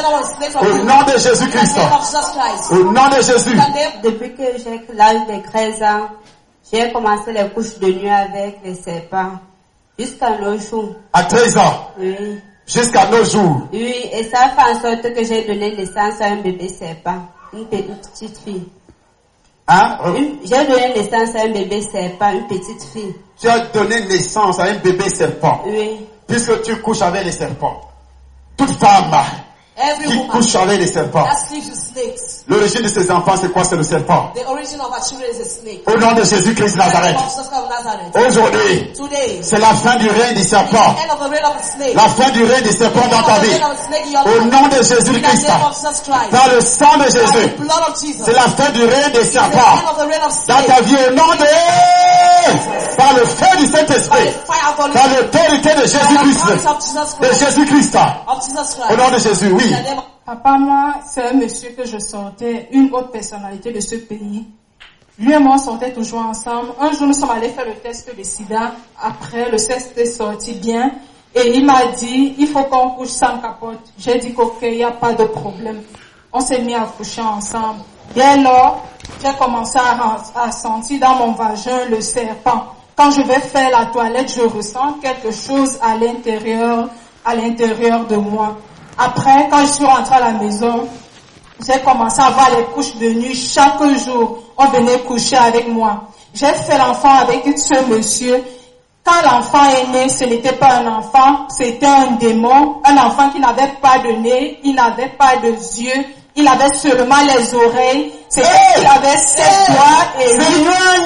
Au nom de Jésus-Christ. Au nom de Jésus. Depuis que j'ai l'âge de 13 ans, j'ai commencé les couches de nuit avec les serpents. Jusqu'à nos jours. À 13 ans? Oui. Jusqu'à nos jours? Oui, et ça fait en sorte que j'ai donné naissance à un bébé serpent. Une petite fille. Hein? J'ai donné naissance à un bébé serpent, une petite fille. Tu as donné naissance à un bébé serpent? Oui. Puisque tu couches avec les serpents. Toute femme qui couche avec les serpents. L'origine de ses enfants, c'est quoi? C'est le serpent. Au nom de Jésus-Christ Nazareth. Aujourd'hui, c'est la fin du règne du serpent. La fin du règne du serpent dans ta vie. Au nom de Jésus-Christ. Dans le sang de Jésus. C'est la fin du règne des serpents. Dans ta vie, au nom de... Par le feu du Saint-Esprit. Par l'autorité de Jésus-Christ. De Jésus-Christ. Au nom de Jésus, oui. Papa, moi, c'est un monsieur que je sortais, une autre personnalité de ce pays. Lui et moi, on sortait toujours ensemble. Un jour, nous sommes allés faire le test de sida. Après, le test est sorti bien. Et il m'a dit, il faut qu'on couche sans capote. J'ai dit qu'ok, il n'y a pas de problème. On s'est mis à coucher ensemble. Dès lors, j'ai commencé à sentir dans mon vagin le serpent. Quand je vais faire la toilette, je ressens quelque chose à l'intérieur de moi. Après, quand je suis rentrée à la maison, j'ai commencé à avoir les couches de nuit. Chaque jour, on venait coucher avec moi. J'ai fait l'enfant avec ce monsieur. Quand l'enfant est né, ce n'était pas un enfant, c'était un démon. Un enfant qui n'avait pas de nez, il n'avait pas de yeux, il avait seulement les oreilles. C'était qu'il avait 7 doigts et 8.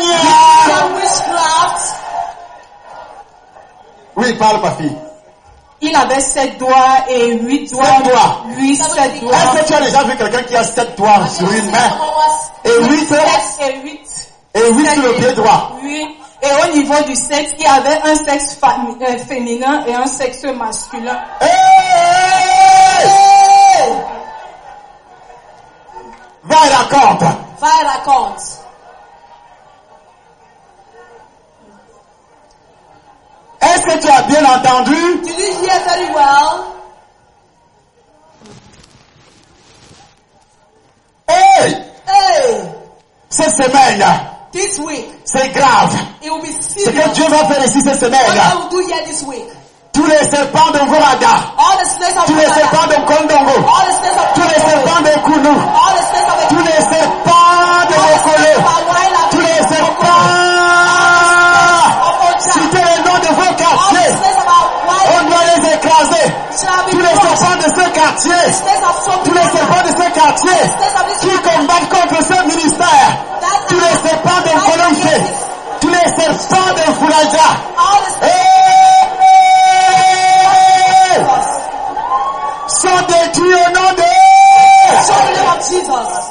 Oui, parle ma fille. Il avait 7 doigts et 8 doigts. 7 doigts. Oui, 7 doigts. Est-ce que tu as déjà vu quelqu'un qui a 7 doigts sur une main? Et 8 sur le pied droit. Oui. Et au niveau du sexe, il y avait un sexe féminin et un sexe masculin. Va et raconte. Est-ce que tu as bien entendu? Did you hear very well? Hey! Cette semaine, This week, c'est grave. it will be Ce serious. que Dieu va faire ici cette What semaine. I will do here this week. Tous les serpents de Ngoraga, All the snakes of tous les serpents de Kondongo, all the snakes of tous les serpents de Kounou, all the snakes of tous les serpents de Mokolo, tous les serpents, citez les noms de vos quartiers, on doit les écraser. Tous les serpents de ce quartier, tous les serpents de ce quartier qui combattent contre ce ministère, tous les serpents de Kolomfe, tous les serpents de Foulaja, sont détruits au nom de Jesus.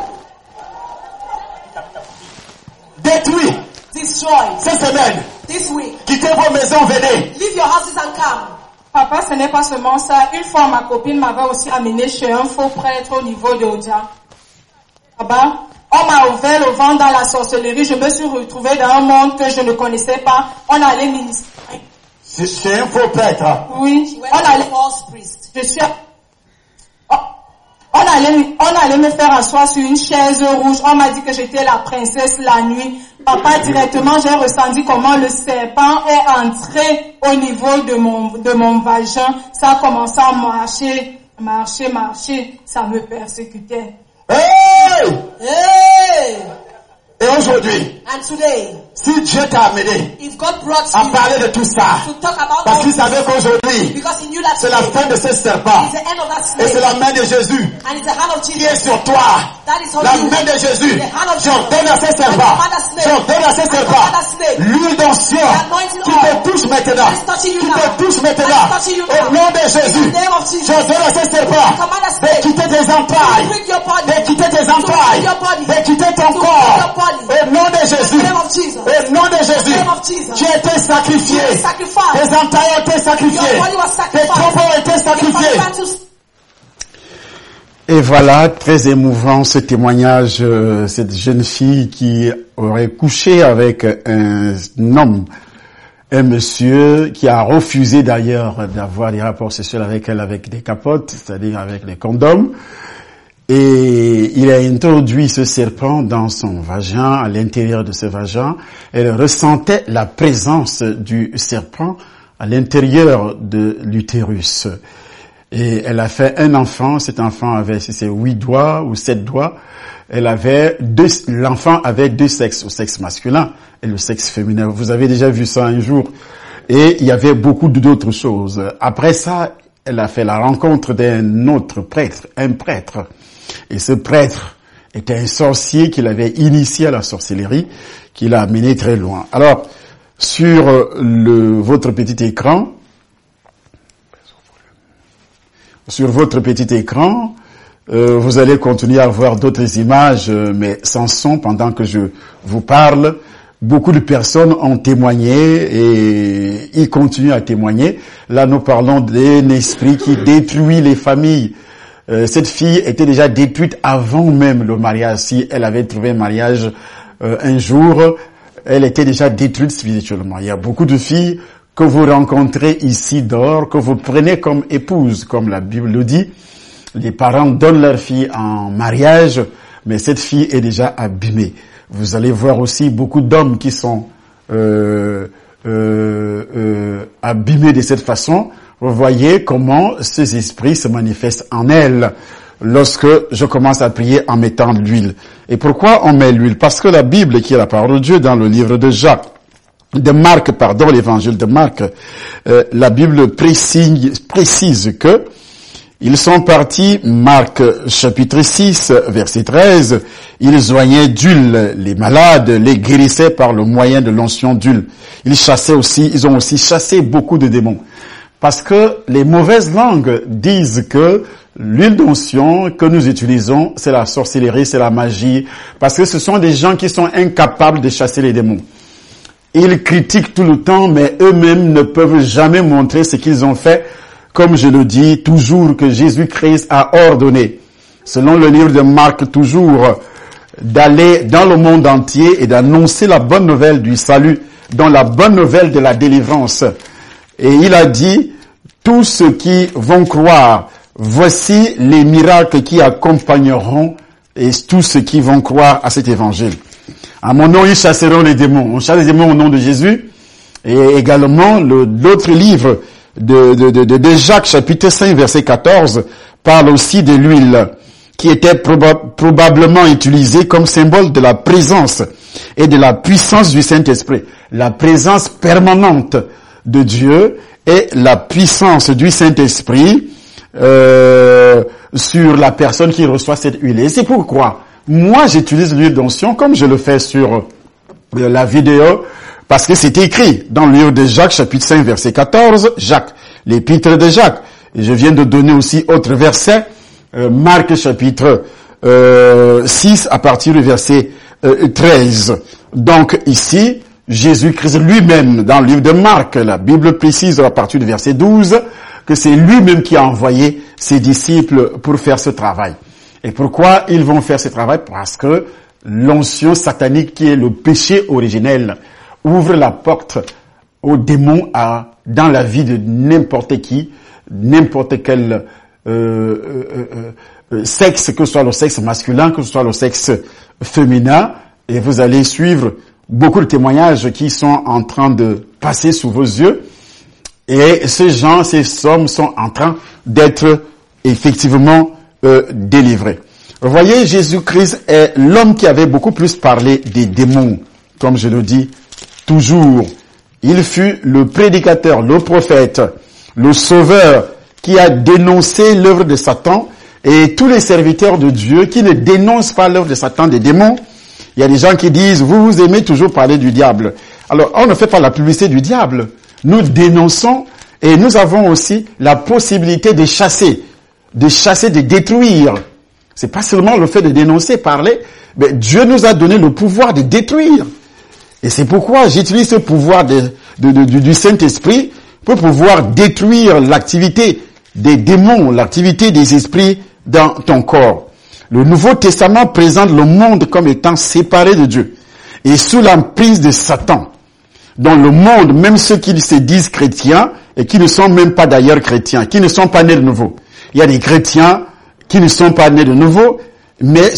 détruits. Destroy. Cette semaine, This week. quittez vos maisons, venez. Leave your houses and come. Papa, ce n'est pas seulement ça. Une fois, ma copine m'avait aussi amené chez un faux prêtre au niveau de Odia. Là-bas, on m'a ouvert le ventre dans la sorcellerie. Je me suis retrouvée dans un monde que je ne connaissais pas. On allait ministrer. C'est un faux prêtre. Oui. When a false priest. On allait me faire asseoir sur une chaise rouge. On m'a dit que j'étais la princesse la nuit. Papa, directement, j'ai ressenti comment le serpent est entré au niveau de mon vagin. Ça a commencé à marcher. Ça me persécutait. Hey! Et aujourd'hui, And today, si Dieu t'a amené if God brought à you parler de tout ça, to talk about parce all qu'il this, savait qu'aujourd'hui, because he knew that c'est la today fin de ce serpent. is the end of that Et c'est snake, la main de Jésus and it's the hand of qui Jesus est sur toi. that is on La you. main de Jésus. The hand of J'ordonne à ces Jesus. serpents. And the snake. J'ordonne à ces And the serpents. snake. L'huile d'onction The anointing qui oil. te touche maintenant. It's touching you Qui now. te touche maintenant. It's touching you Au now. nom de Jésus. In the name of Jesus. J'ordonne à ces serpents I command the de snake quitter tes entrailles. to bring your body. De quitter tes To entrailles. bring your body. De quitter ton To corps. bring your body. Au nom de In Jésus. the name of Jesus. Au nom de Jésus. In the name of Jesus. Tu as été sacrifié. You sacrificed. Tes entrailles ont été sacrifiées. Your body was Tes sacrificed. trompes ont été sacrifiés. Et voilà, très émouvant ce témoignage, cette jeune fille qui aurait couché avec un homme un monsieur qui a refusé d'ailleurs d'avoir des rapports sexuels avec elle avec des capotes, c'est-à-dire avec les condoms. Et il a introduit ce serpent dans son vagin, à l'intérieur de ce vagin. Elle ressentait la présence du serpent à l'intérieur de l'utérus. Et elle a fait un enfant. Cet enfant avait, si c'est 8 doigts ou 7 doigts. L'enfant avait 2 sexes, le sexe masculin et le sexe féminin. Vous avez déjà vu ça un jour. Et il y avait beaucoup d'autres choses. Après ça, elle a fait la rencontre d'un autre prêtre, un prêtre. Et ce prêtre était un sorcier qui l'avait initié à la sorcellerie, qui l'a amené très loin. Alors, sur votre petit écran, vous allez continuer à voir d'autres images, mais sans son, pendant que je vous parle. Beaucoup de personnes ont témoigné et ils continuent à témoigner. Là, nous parlons d'un esprit qui détruit les familles. Cette fille était déjà détruite avant même le mariage. Si elle avait trouvé un mariage un jour, elle était déjà détruite spirituellement. Il y a beaucoup de filles que vous rencontrez ici dehors, que vous prenez comme épouse, comme la Bible le dit. Les parents donnent leur fille en mariage, mais cette fille est déjà abîmée. Vous allez voir aussi beaucoup d'hommes qui sont abîmés de cette façon. Vous voyez comment ces esprits se manifestent en elle lorsque je commence à prier en mettant l'huile. Et pourquoi on met l'huile? Parce que la Bible, qui est la parole de Dieu dans le livre l'évangile de Marc, la Bible précise que ils sont partis, Marc chapitre 6, verset 13, ils oignaient d'huile les malades, les guérissaient par le moyen de l'onction d'huile. Ils ont aussi chassé beaucoup de démons. Parce que les mauvaises langues disent que l'huile d'onction que nous utilisons, c'est la sorcellerie, c'est la magie, parce que ce sont des gens qui sont incapables de chasser les démons. Ils critiquent tout le temps, mais eux-mêmes ne peuvent jamais montrer ce qu'ils ont fait, comme je le dis toujours, que Jésus-Christ a ordonné, selon le livre de Marc toujours, d'aller dans le monde entier et d'annoncer la bonne nouvelle du salut, dans la bonne nouvelle de la délivrance. Et il a dit, tous ceux qui vont croire, voici les miracles qui accompagneront et tous ceux qui vont croire à cet évangile. À mon nom, ils chasseront les démons. On chasse les démons au nom de Jésus. Et également, l'autre livre de Jacques, chapitre 5, verset 14, parle aussi de l'huile qui était probablement utilisée comme symbole de la présence et de la puissance du Saint-Esprit. La présence permanente de Dieu et la puissance du Saint-Esprit sur la personne qui reçoit cette huile. Et c'est pourquoi moi j'utilise l'huile d'onction comme je le fais sur la vidéo, parce que c'est écrit dans le livre de Jacques, chapitre 5, verset 14, Jacques, l'épître de Jacques. Et je viens de donner aussi autre verset, Marc, chapitre 6, à partir du verset 13. Donc ici, Jésus-Christ lui-même, dans le livre de Marc, la Bible précise à partir du verset 12, que c'est lui-même qui a envoyé ses disciples pour faire ce travail. Et pourquoi ils vont faire ce travail? Parce que l'onction satanique, qui est le péché originel, ouvre la porte aux démons dans la vie de n'importe qui, n'importe quel sexe, que ce soit le sexe masculin, que ce soit le sexe féminin. Et vous allez suivre beaucoup de témoignages qui sont en train de passer sous vos yeux. Et ces hommes sont en train d'être effectivement délivrés. Vous voyez, Jésus-Christ est l'homme qui avait beaucoup plus parlé des démons, comme je le dis toujours. Il fut le prédicateur, le prophète, le sauveur qui a dénoncé l'œuvre de Satan, et tous les serviteurs de Dieu qui ne dénoncent pas l'œuvre de Satan, des démons. Il y a des gens qui disent, vous aimez toujours parler du diable. Alors, on ne fait pas la publicité du diable. Nous dénonçons et nous avons aussi la possibilité de chasser, de détruire. C'est pas seulement le fait de dénoncer, parler, mais Dieu nous a donné le pouvoir de détruire. Et c'est pourquoi j'utilise ce pouvoir du Saint-Esprit pour pouvoir détruire l'activité des démons, l'activité des esprits dans ton corps. Le Nouveau Testament présente le monde comme étant séparé de Dieu et sous l'emprise de Satan. dans le monde, même ceux qui se disent chrétiens et qui ne sont même pas d'ailleurs chrétiens, qui ne sont pas nés de nouveau. Il y a des chrétiens qui ne sont pas nés de nouveau, mais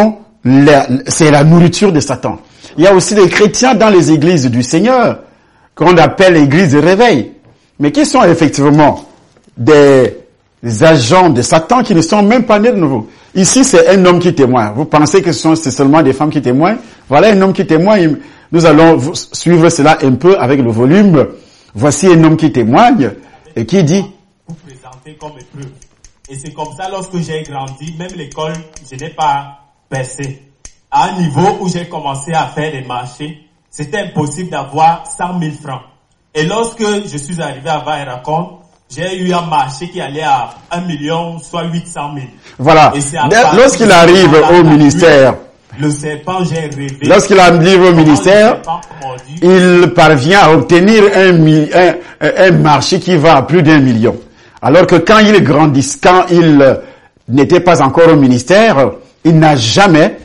c'est la nourriture de Satan. Il y a aussi des chrétiens dans les églises du Seigneur, qu'on appelle l'église de réveil, mais qui sont effectivement des agents de Satan qui ne sont même pas nés de nouveau. Ici, c'est un homme qui témoigne. Vous pensez que c'est seulement des femmes qui témoignent? Voilà un homme qui témoigne. Nous allons suivre cela un peu avec le volume. Voici un homme qui témoigne et qui dit... Vous présentez comme épreuve. Et c'est comme ça, lorsque j'ai grandi, même l'école, je n'ai pas percé. À un niveau où j'ai commencé à faire des marchés, c'était impossible d'avoir 100 000 francs. Et lorsque je suis arrivé à Vairacon, j'ai eu un marché qui allait à 1 million, soit 800 000. Voilà. Lorsqu'il arrive au ministère, le serpent, j'ai rêvé. Lorsqu'il arrive au ministère, il parvient à obtenir un marché qui va à plus d'1 million. Alors que quand il grandit, quand il n'était pas encore au ministère, il n'a jamais,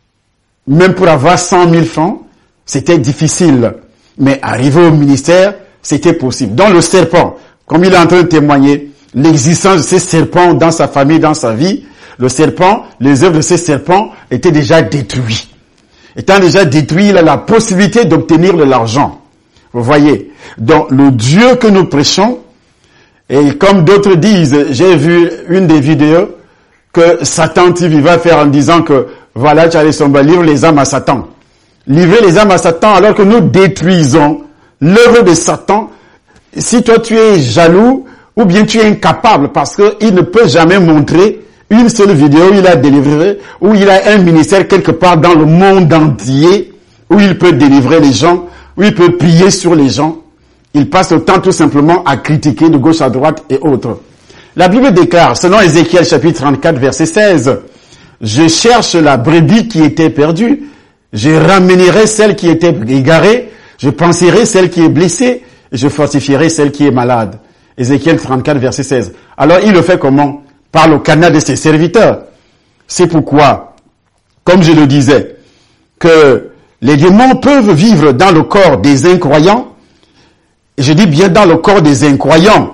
même pour avoir 100 000 francs, c'était difficile. Mais arrivé au ministère, c'était possible. Donc le serpent, comme il est en train de témoigner, l'existence de ces serpents dans sa famille, dans sa vie, le serpent, les œuvres de ces serpents étaient déjà détruites. Étant déjà détruit, il a la possibilité d'obtenir de l'argent. Vous voyez. Donc le Dieu que nous prêchons, et comme d'autres disent, j'ai vu une des vidéos que Satan TV va faire en disant que voilà, Charles Somba livre les âmes à Satan. Livrer les âmes à Satan alors que nous détruisons l'œuvre de Satan. Si toi tu es jaloux ou bien tu es incapable parce qu'il ne peut jamais montrer une seule vidéo où il a délivré, où il a un ministère quelque part dans le monde entier, où il peut délivrer les gens, où il peut prier sur les gens. Il passe le temps tout simplement à critiquer de gauche à droite et autres. La Bible déclare, selon Ézéchiel chapitre 34 verset 16, « Je cherche la brebis qui était perdue, je ramènerai celle qui était égarée, je penserai celle qui est blessée, et je fortifierai celle qui est malade. » Ézéchiel 34 verset 16. Alors il le fait comment? Par le canal de ses serviteurs. C'est pourquoi, comme je le disais, que les démons peuvent vivre dans le corps des incroyants, et je dis bien dans le corps des incroyants,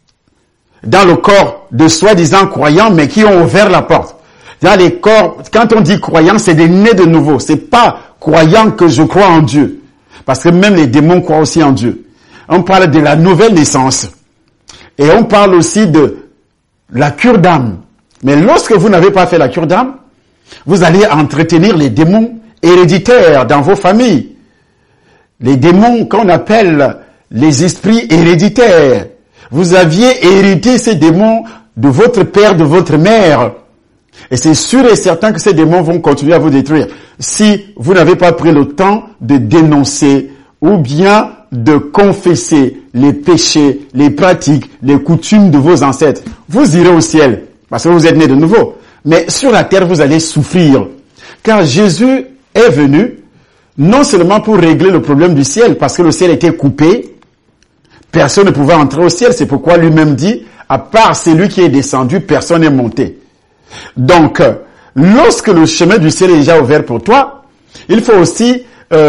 dans le corps de soi-disant croyants, mais qui ont ouvert la porte. Dans les corps, quand on dit croyants, c'est des nés de nouveau. C'est pas croyant que je crois en Dieu. Parce que même les démons croient aussi en Dieu. On parle de la nouvelle naissance. Et on parle aussi de la cure d'âme. Mais lorsque vous n'avez pas fait la cure d'âme, vous allez entretenir les démons héréditaires dans vos familles. Les démons qu'on appelle les esprits héréditaires. Vous aviez hérité ces démons de votre père, de votre mère. Et c'est sûr et certain que ces démons vont continuer à vous détruire. Si vous n'avez pas pris le temps de dénoncer ou bien de confesser les péchés, les pratiques, les coutumes de vos ancêtres, vous irez au ciel parce que vous êtes nés de nouveau. Mais sur la terre, vous allez souffrir. Car Jésus est venu non seulement pour régler le problème du ciel, parce que le ciel était coupé, personne ne pouvait entrer au ciel. C'est pourquoi lui-même dit, à part celui qui est descendu, personne n'est monté. Donc, lorsque le chemin du ciel est déjà ouvert pour toi, il faut aussi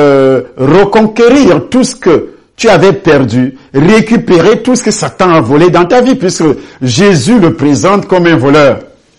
reconquérir tout ce que tu avais perdu, récupérer tout ce que Satan a volé dans ta vie, puisque Jésus le présente comme un voleur.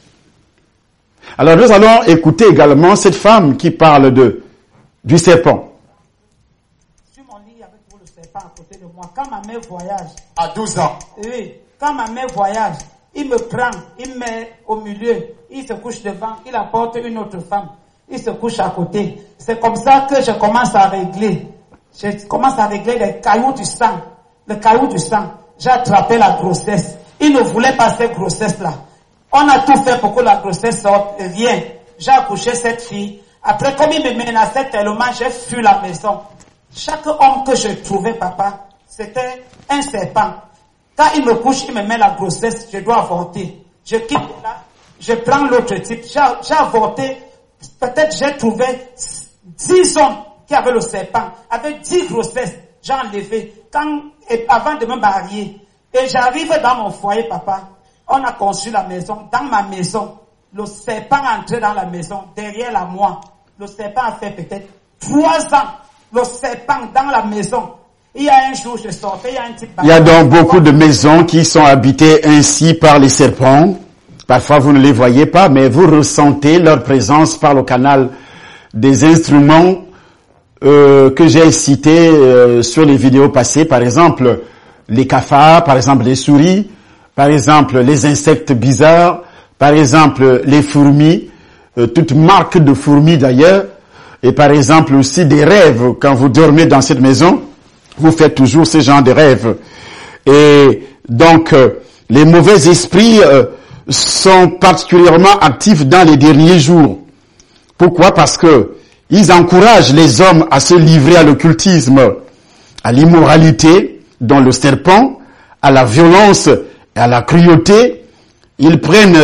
Alors nous allons écouter également cette femme qui parle du serpent. Sur mon lit avec le serpent à côté de moi, quand ma mère voyage, à 12 ans, oui, quand ma mère voyage, il me prend, il me met au milieu, il se couche devant, il apporte une autre femme, il se couche à côté. C'est comme ça que je commence à régler. Je commence à régler les cailloux du sang. Le caillou du sang. J'ai attrapé la grossesse. Il ne voulait pas cette grossesse-là. On a tout fait pour que la grossesse sorte. Rien. J'ai accouché cette fille. Après, comme il me menaçait tellement, j'ai fui la maison. Chaque homme que je trouvais, papa, c'était un serpent. Quand il me couche, il me met la grossesse, je dois avorter. Je quitte là, je prends l'autre type. J'ai avorté. Peut-être j'ai trouvé 10 hommes qui avaient le serpent, avec 10 grossesses. J'ai enlevé. Avant de me marier. Et j'arrive dans mon foyer, papa. On a construit la maison. Dans ma maison, le serpent est entré dans la maison, derrière la moi. Le serpent a fait peut-être 3 ans. Le serpent dans la maison. Il y a un jour, je sortais, il y a un type... Il y a donc beaucoup de maisons qui sont habitées ainsi par les serpents. Parfois, vous ne les voyez pas, mais vous ressentez leur présence par le canal des instruments que j'ai cités sur les vidéos passées. Par exemple, les cafards, par exemple les souris, par exemple les insectes bizarres, par exemple les fourmis, toute marque de fourmis d'ailleurs, et par exemple aussi des rêves. Quand vous dormez dans cette maison, vous faites toujours ce genre de rêves. Et donc, les mauvais esprits sont particulièrement actifs dans les derniers jours. Pourquoi? Parce que ils encouragent les hommes à se livrer à l'occultisme, à l'immoralité, dont le serpent, à la violence et à la cruauté. Ils prennent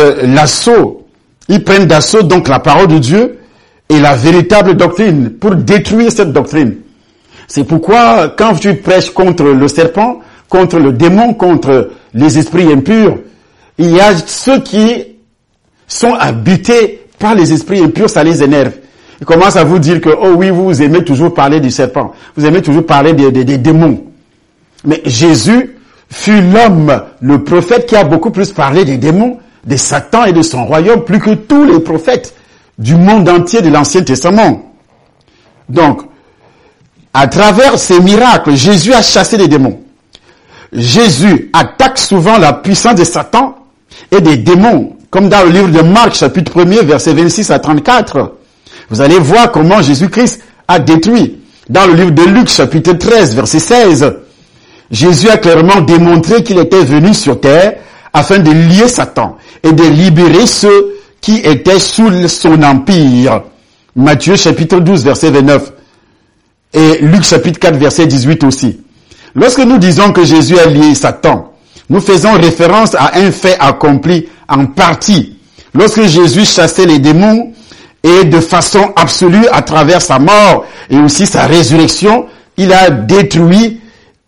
d'assaut donc la parole de Dieu et la véritable doctrine pour détruire cette doctrine. C'est pourquoi quand tu prêches contre le serpent, contre le démon, contre les esprits impurs, il y a ceux qui sont habités par les esprits impurs, ça les énerve. Ils commencent à vous dire que, oh oui, vous aimez toujours parler du serpent. Vous aimez toujours parler des démons. Mais Jésus fut l'homme, le prophète qui a beaucoup plus parlé des démons, de Satan et de son royaume, plus que tous les prophètes du monde entier de l'Ancien Testament. Donc, à travers ces miracles, Jésus a chassé les démons. Jésus attaque souvent la puissance de Satan et des démons, comme dans le livre de Marc, chapitre 1er, versets 26 à 34. Vous allez voir comment Jésus-Christ a détruit. Dans le livre de Luc, chapitre 13, verset 16, Jésus a clairement démontré qu'il était venu sur terre afin de lier Satan et de libérer ceux qui étaient sous son empire. Matthieu, chapitre 12, verset 29. Et Luc, chapitre 4, verset 18 aussi. Lorsque nous disons que Jésus a lié Satan, nous faisons référence à un fait accompli en partie. Lorsque Jésus chassait les démons, et de façon absolue, à travers sa mort et aussi sa résurrection, il a détruit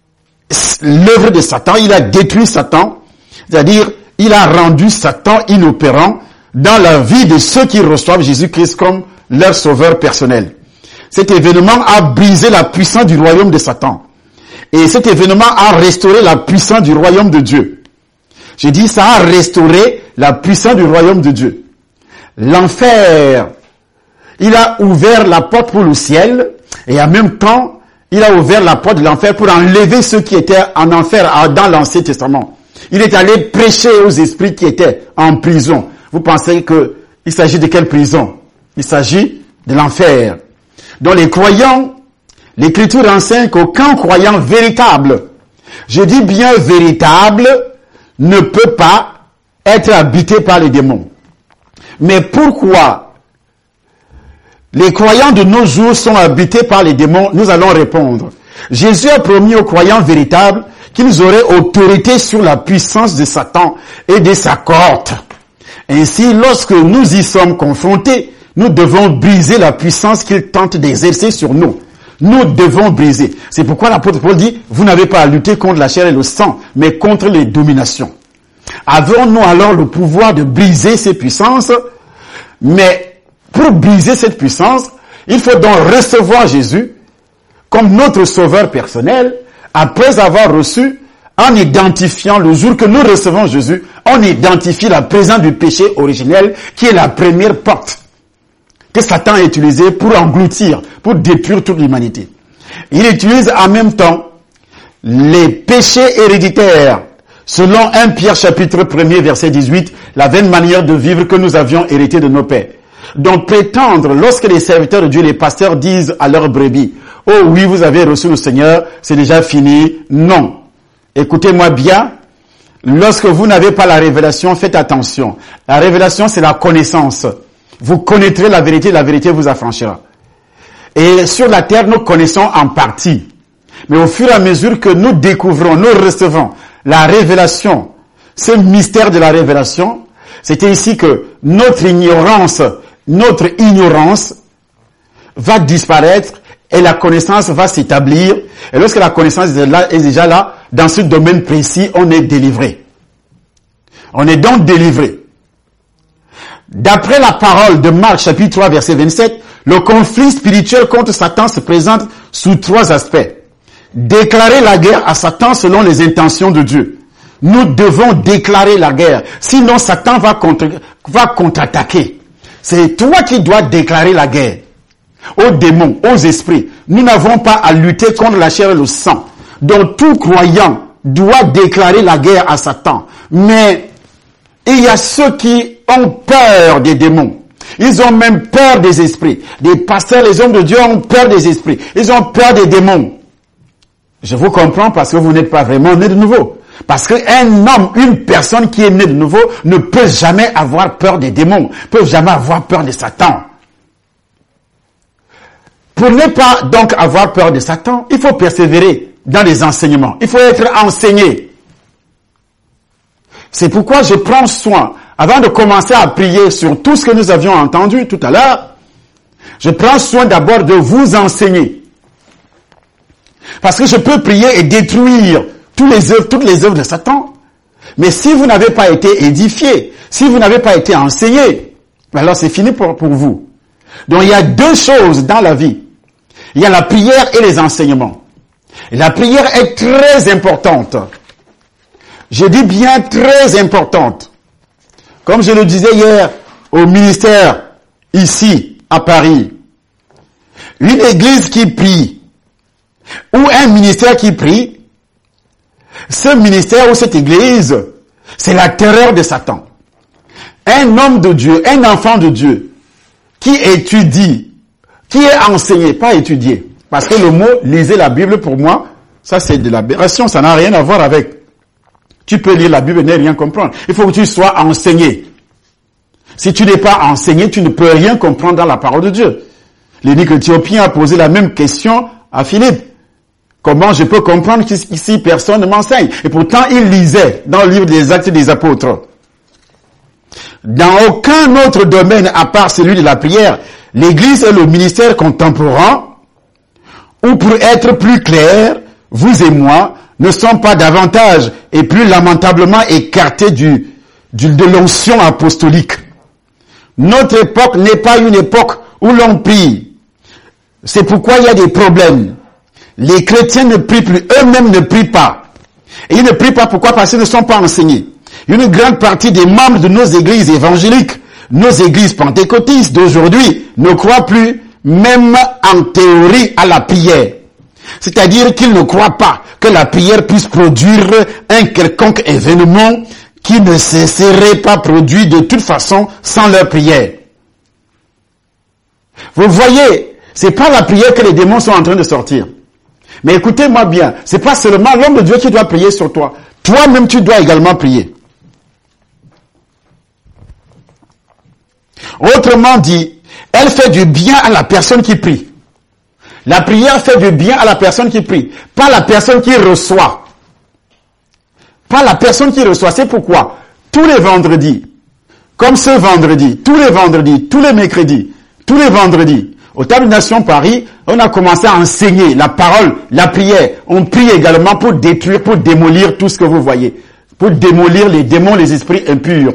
l'œuvre de Satan, il a détruit Satan, c'est-à-dire il a rendu Satan inopérant dans la vie de ceux qui reçoivent Jésus-Christ comme leur sauveur personnel. Cet événement a brisé la puissance du royaume de Satan. Et cet événement a restauré la puissance du royaume de Dieu. J'ai dit, ça a restauré la puissance du royaume de Dieu. L'enfer, il a ouvert la porte pour le ciel, et en même temps, il a ouvert la porte de l'enfer pour enlever ceux qui étaient en enfer dans l'Ancien Testament. Il est allé prêcher aux esprits qui étaient en prison. Vous pensez qu'il s'agit de quelle prison? Il s'agit de l'enfer. Donc les croyants, l'Écriture enseigne qu'aucun croyant véritable, je dis bien véritable, ne peut pas être habité par les démons. Mais pourquoi les croyants de nos jours sont habités par les démons? Nous allons répondre. Jésus a promis aux croyants véritables qu'ils auraient autorité sur la puissance de Satan et de sa cohorte. Ainsi, lorsque nous y sommes confrontés, nous devons briser la puissance qu'il tente d'exercer sur nous. Nous devons briser. C'est pourquoi l'apôtre Paul dit, vous n'avez pas à lutter contre la chair et le sang, mais contre les dominations. Avons-nous alors le pouvoir de briser ces puissances? Mais pour briser cette puissance, il faut donc recevoir Jésus comme notre sauveur personnel, après avoir reçu, en identifiant le jour que nous recevons Jésus, on identifie la présence du péché originel qui est la première porte que Satan a utilisée pour engloutir, pour détruire toute l'humanité. Il utilise en même temps les péchés héréditaires, selon 1 Pierre chapitre 1er verset 18, la vaine manière de vivre que nous avions hérité de nos pères. Donc prétendre, lorsque les serviteurs de Dieu, les pasteurs disent à leurs brebis, oh oui, vous avez reçu le Seigneur, c'est déjà fini. Non. Écoutez-moi bien. Lorsque vous n'avez pas la révélation, faites attention. La révélation, c'est la connaissance. Vous connaîtrez la vérité vous affranchira. Et sur la terre, nous connaissons en partie. Mais au fur et à mesure que nous découvrons, nous recevons la révélation, ce mystère de la révélation, c'était ici que notre ignorance va disparaître et la connaissance va s'établir. Et lorsque la connaissance est déjà là, dans ce domaine précis, on est délivré. On est donc délivré. D'après la parole de Marc chapitre 3 verset 27, le conflit spirituel contre Satan se présente sous 3 aspects. déclarer la guerre à Satan selon les intentions de Dieu. Nous devons déclarer la guerre. Sinon, Satan va contre-attaquer. C'est toi qui dois déclarer la guerre. Aux démons, aux esprits. Nous n'avons pas à lutter contre la chair et le sang. Donc, tout croyant doit déclarer la guerre à Satan. Mais, il y a ceux qui ont peur des démons. Ils ont même peur des esprits. Les pasteurs, les hommes de Dieu ont peur des esprits. Ils ont peur des démons. Je vous comprends parce que vous n'êtes pas vraiment nés de nouveau. Parce qu'un homme, une personne qui est née de nouveau ne peut jamais avoir peur des démons, ne peut jamais avoir peur de Satan. Pour ne pas donc avoir peur de Satan, il faut persévérer dans les enseignements. Il faut être enseigné. C'est pourquoi je prends soin, avant de commencer à prier sur tout ce que nous avions entendu tout à l'heure, je prends soin d'abord de vous enseigner. Parce que je peux prier et détruire toutes les œuvres de Satan. Mais si vous n'avez pas été édifié, si vous n'avez pas été enseigné, alors c'est fini pour vous. Donc il y a deux choses dans la vie. Il y a la prière et les enseignements. Et la prière est très importante. Je dis bien très importante. Comme je le disais hier au ministère, ici, à Paris. Une église qui prie, ou un ministère qui prie, ce ministère ou cette église, c'est la terreur de Satan. Un homme de Dieu, un enfant de Dieu, qui étudie, qui est enseigné, pas étudié. Parce que le mot « lisez la Bible » pour moi, ça c'est de l'aberration, ça n'a rien à voir avec. Tu peux lire la Bible et ne rien comprendre. Il faut que tu sois enseigné. Si tu n'es pas enseigné, tu ne peux rien comprendre dans la parole de Dieu. L'évêque éthiopien a posé la même question à Philippe. Comment je peux comprendre qu'ici personne ne m'enseigne? Et pourtant, il lisait dans le livre des Actes des Apôtres. Dans aucun autre domaine, à part celui de la prière, l'Église et le ministère contemporain, ou pour être plus clair, vous et moi, ne sont pas davantage et plus lamentablement écartés de l'onction apostolique. Notre époque n'est pas une époque où l'on prie. C'est pourquoi il y a des problèmes. Les chrétiens ne prient plus, eux-mêmes ne prient pas. Et ils ne prient pas pourquoi? Parce qu'ils ne sont pas enseignés. Une grande partie des membres de nos églises évangéliques, nos églises pentecôtistes d'aujourd'hui, ne croient plus, même en théorie, à la prière. C'est-à-dire qu'ils ne croient pas que la prière puisse produire un quelconque événement qui ne se serait pas produit de toute façon sans leur prière. Vous voyez, c'est pas la prière que les démons sont en train de sortir. Mais écoutez-moi bien, c'est pas seulement l'homme de Dieu qui doit prier sur toi. Toi-même, tu dois également prier. Autrement dit, elle fait du bien à la personne qui prie. La prière fait du bien à la personne qui prie, pas la personne qui reçoit. Pas la personne qui reçoit. C'est pourquoi, tous les vendredis, comme ce vendredi, tous les vendredis, tous les mercredis, tous les vendredis, au Table Nation Paris, on a commencé à enseigner la parole, la prière. On prie également pour détruire, pour démolir tout ce que vous voyez. Pour démolir les démons, les esprits impurs.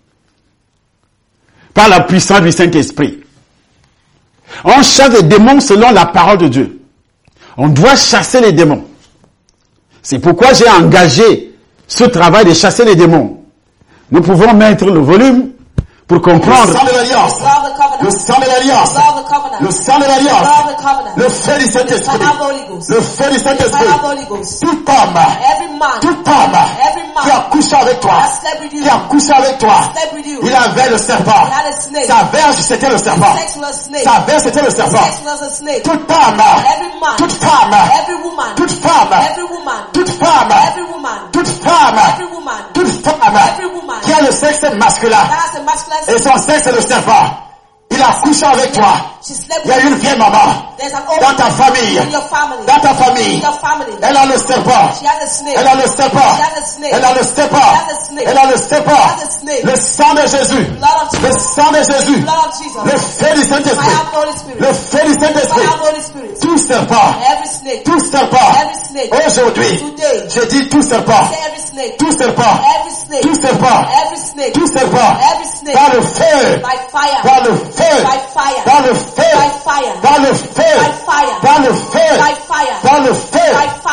Par la puissance du Saint-Esprit. On chasse les démons selon la parole de Dieu. On doit chasser les démons. C'est pourquoi j'ai engagé ce travail de chasser les démons. Nous pouvons mettre le volume pour comprendre. Le sang de l'alliance. Le sang de l'alliance. Le sang de l'alliance. Le feu du Saint-Esprit. Le feu du Saint-Esprit. Tout homme qui a couché avec toi, qui a couché avec toi, il avait le serpent. Sa verge, c'était le serpent. Sa verge, c'était le serpent. Toute femme, toute femme, toute femme, toute femme, toute femme, toute femme qui a le sexe masculin et son sexe est le serpent. Il a couché avec toi. Il y a une vieille maman dans ta famille. Dans ta famille. Elle a le serpent. Elle a le serpent. Elle a le serpent. Elle a le serpent. Le sang de Jésus. Le sang de Jésus. Le feu du Saint-Esprit. Le feu du Saint-Esprit. Tout serpent. Tout serpent. Aujourd'hui, je dis tout serpent. Tout serpent. Tout serpent. Tout serpent. Par le feu. Par le feu. Par le feu. Par le feu. Par le feu. Par le feu.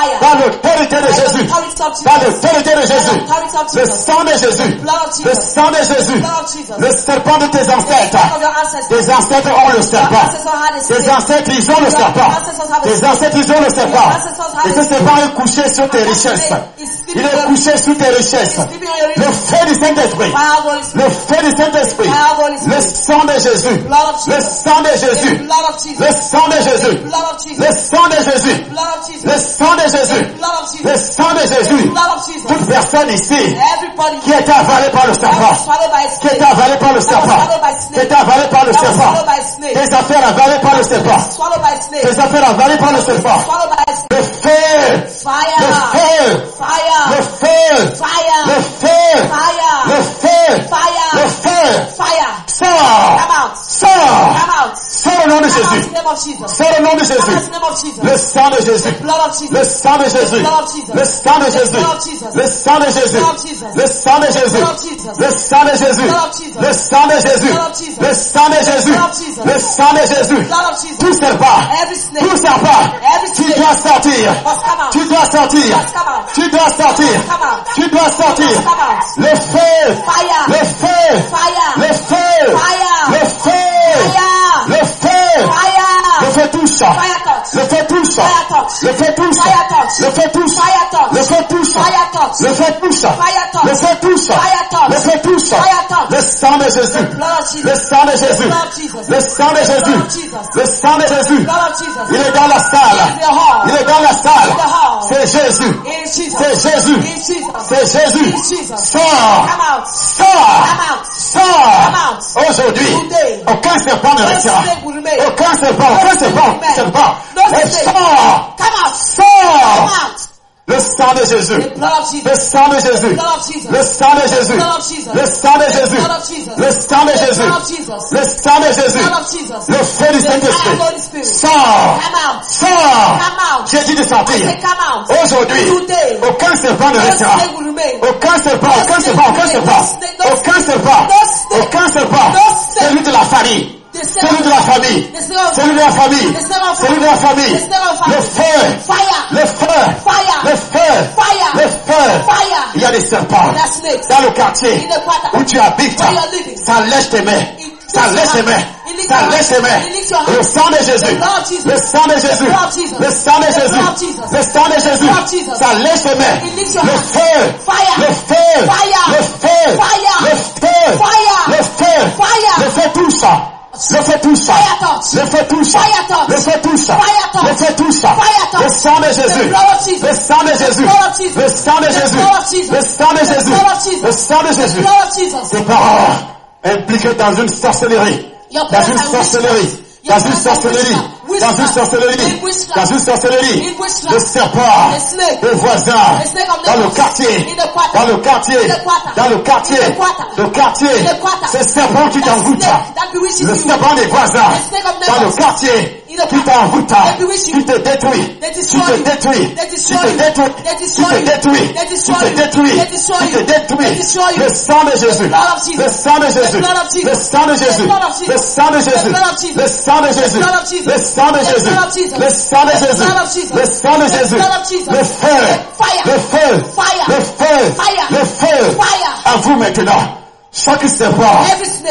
Le sang de Jésus. Le sang de Jésus. Le serpent de tes ancêtres. Tes ancêtres ont le serpent. Tes ancêtres, ils ont le serpent. Tes ancêtres, ils ont le serpent. Et ce serpent est couché sur tes richesses. Il est couché sur tes richesses. Le feu du Saint-Esprit. Le feu du Saint-Esprit. Le sang de Jésus. Le sang de Jésus. Le sang de Jésus. Le sang de Jésus. Le sang de Jésus. Le sang de Jésus. Toute personne ici qui est avalée par le serpent. Qui est avalée par le serpent. Qui est avalée par le serpent. Tes affaires avalées par le serpent. Tes affaires avalées par le serpent. Le feu. Le feu. Le feu. Le feu. Le feu. Le feu. Sors. Sors. Sors au nom de Jésus. Sors au nom de Jésus. Le sang de Jésus. Le sang de Jésus. Le sang de Jésus. Le sang de Jésus. Le sang de Jésus. Le sang de Jésus. Le sang de Jésus. Le sang de Jésus. Le sang de Jésus. Tout serpent. Tout serpent. Tu dois sortir. Tu dois sortir. Tu dois sortir. Tu dois sortir. Le feu. Le feu. Le feu. Le feu. Le feu. Le feu touche. Le feu touche. Le feu touche. Le feu touche. Le feu touche. Le feu touche. Le feu touche. Le feu touche. Le sang de Jésus. Le sang de Jésus. Le sang de Jésus. Le sang de Jésus. Il est dans la salle. Il est dans la salle. C'est Jésus. C'est Jésus. C'est Jésus. Sors. Sors. Sors. Aujourd'hui, aucun serpent ne restera. Aucun serpent. Aucun serpent. Serpent. Sors. Sors. Le sang de Jésus. Le sang de Jésus. Le sang de Jésus. Le sang de Jésus. Le sang de Jésus. Le sang de Jésus. Le feu du Saint-Esprit. Sors. Sors. J'ai dit de sortir. Aujourd'hui, aucun serpent ne restera. Aucun serpent. Aucun serpent. Aucun serpent. Aucun serpent. Aucun serpent. Celui de la famille. Celui de la famille. Celui de la famille. Celui de la famille. Le feu. Le feu. Le feu. Le feu. Il y a des serpents dans le quartier où tu habites. Ça lèche tes mains. Ça lèche tes mains. Ça lèche tes mains. Le sang de Jésus. Le sang de Jésus. Le sang de Jésus. Le sang de Jésus. Ça lèche tes mains. Le feu. Le feu. Le feu. Le feu. Le feu. Le feu touche. Le feu touche. Le feu touche. Le feu touche. Le feu touche. Le sang de Jésus. Le sang de Jésus. Le sang de Jésus. Le sang de Jésus. Le sang de Jésus. Tes parents impliqués dans une sorcellerie. Dans une sorcellerie. Dans une sorcellerie. Dans une sorcellerie. Dans une sorcellerie. Le serpent. Le voisin. Dans le quartier. Dans le quartier. Dans le quartier. Le quartier. Ce serpent qui t'envoûte. Le serpent des voisins. Dans le quartier. Qui t'envoûte. Qui te détruit. Qui te détruit. Qui te détruit. Qui te détruit. Qui te détruit. Qui te détruit. Le sang de Jésus. Le sang de Jésus. Le sang de Jésus. Le sang de Jésus. Le sang de Jésus. Le sang de Jésus. Le sang de Jésus. Le sang de Jésus. Le feu. Le feu. Le feu. Le feu. À vous maintenant. Chaque serpent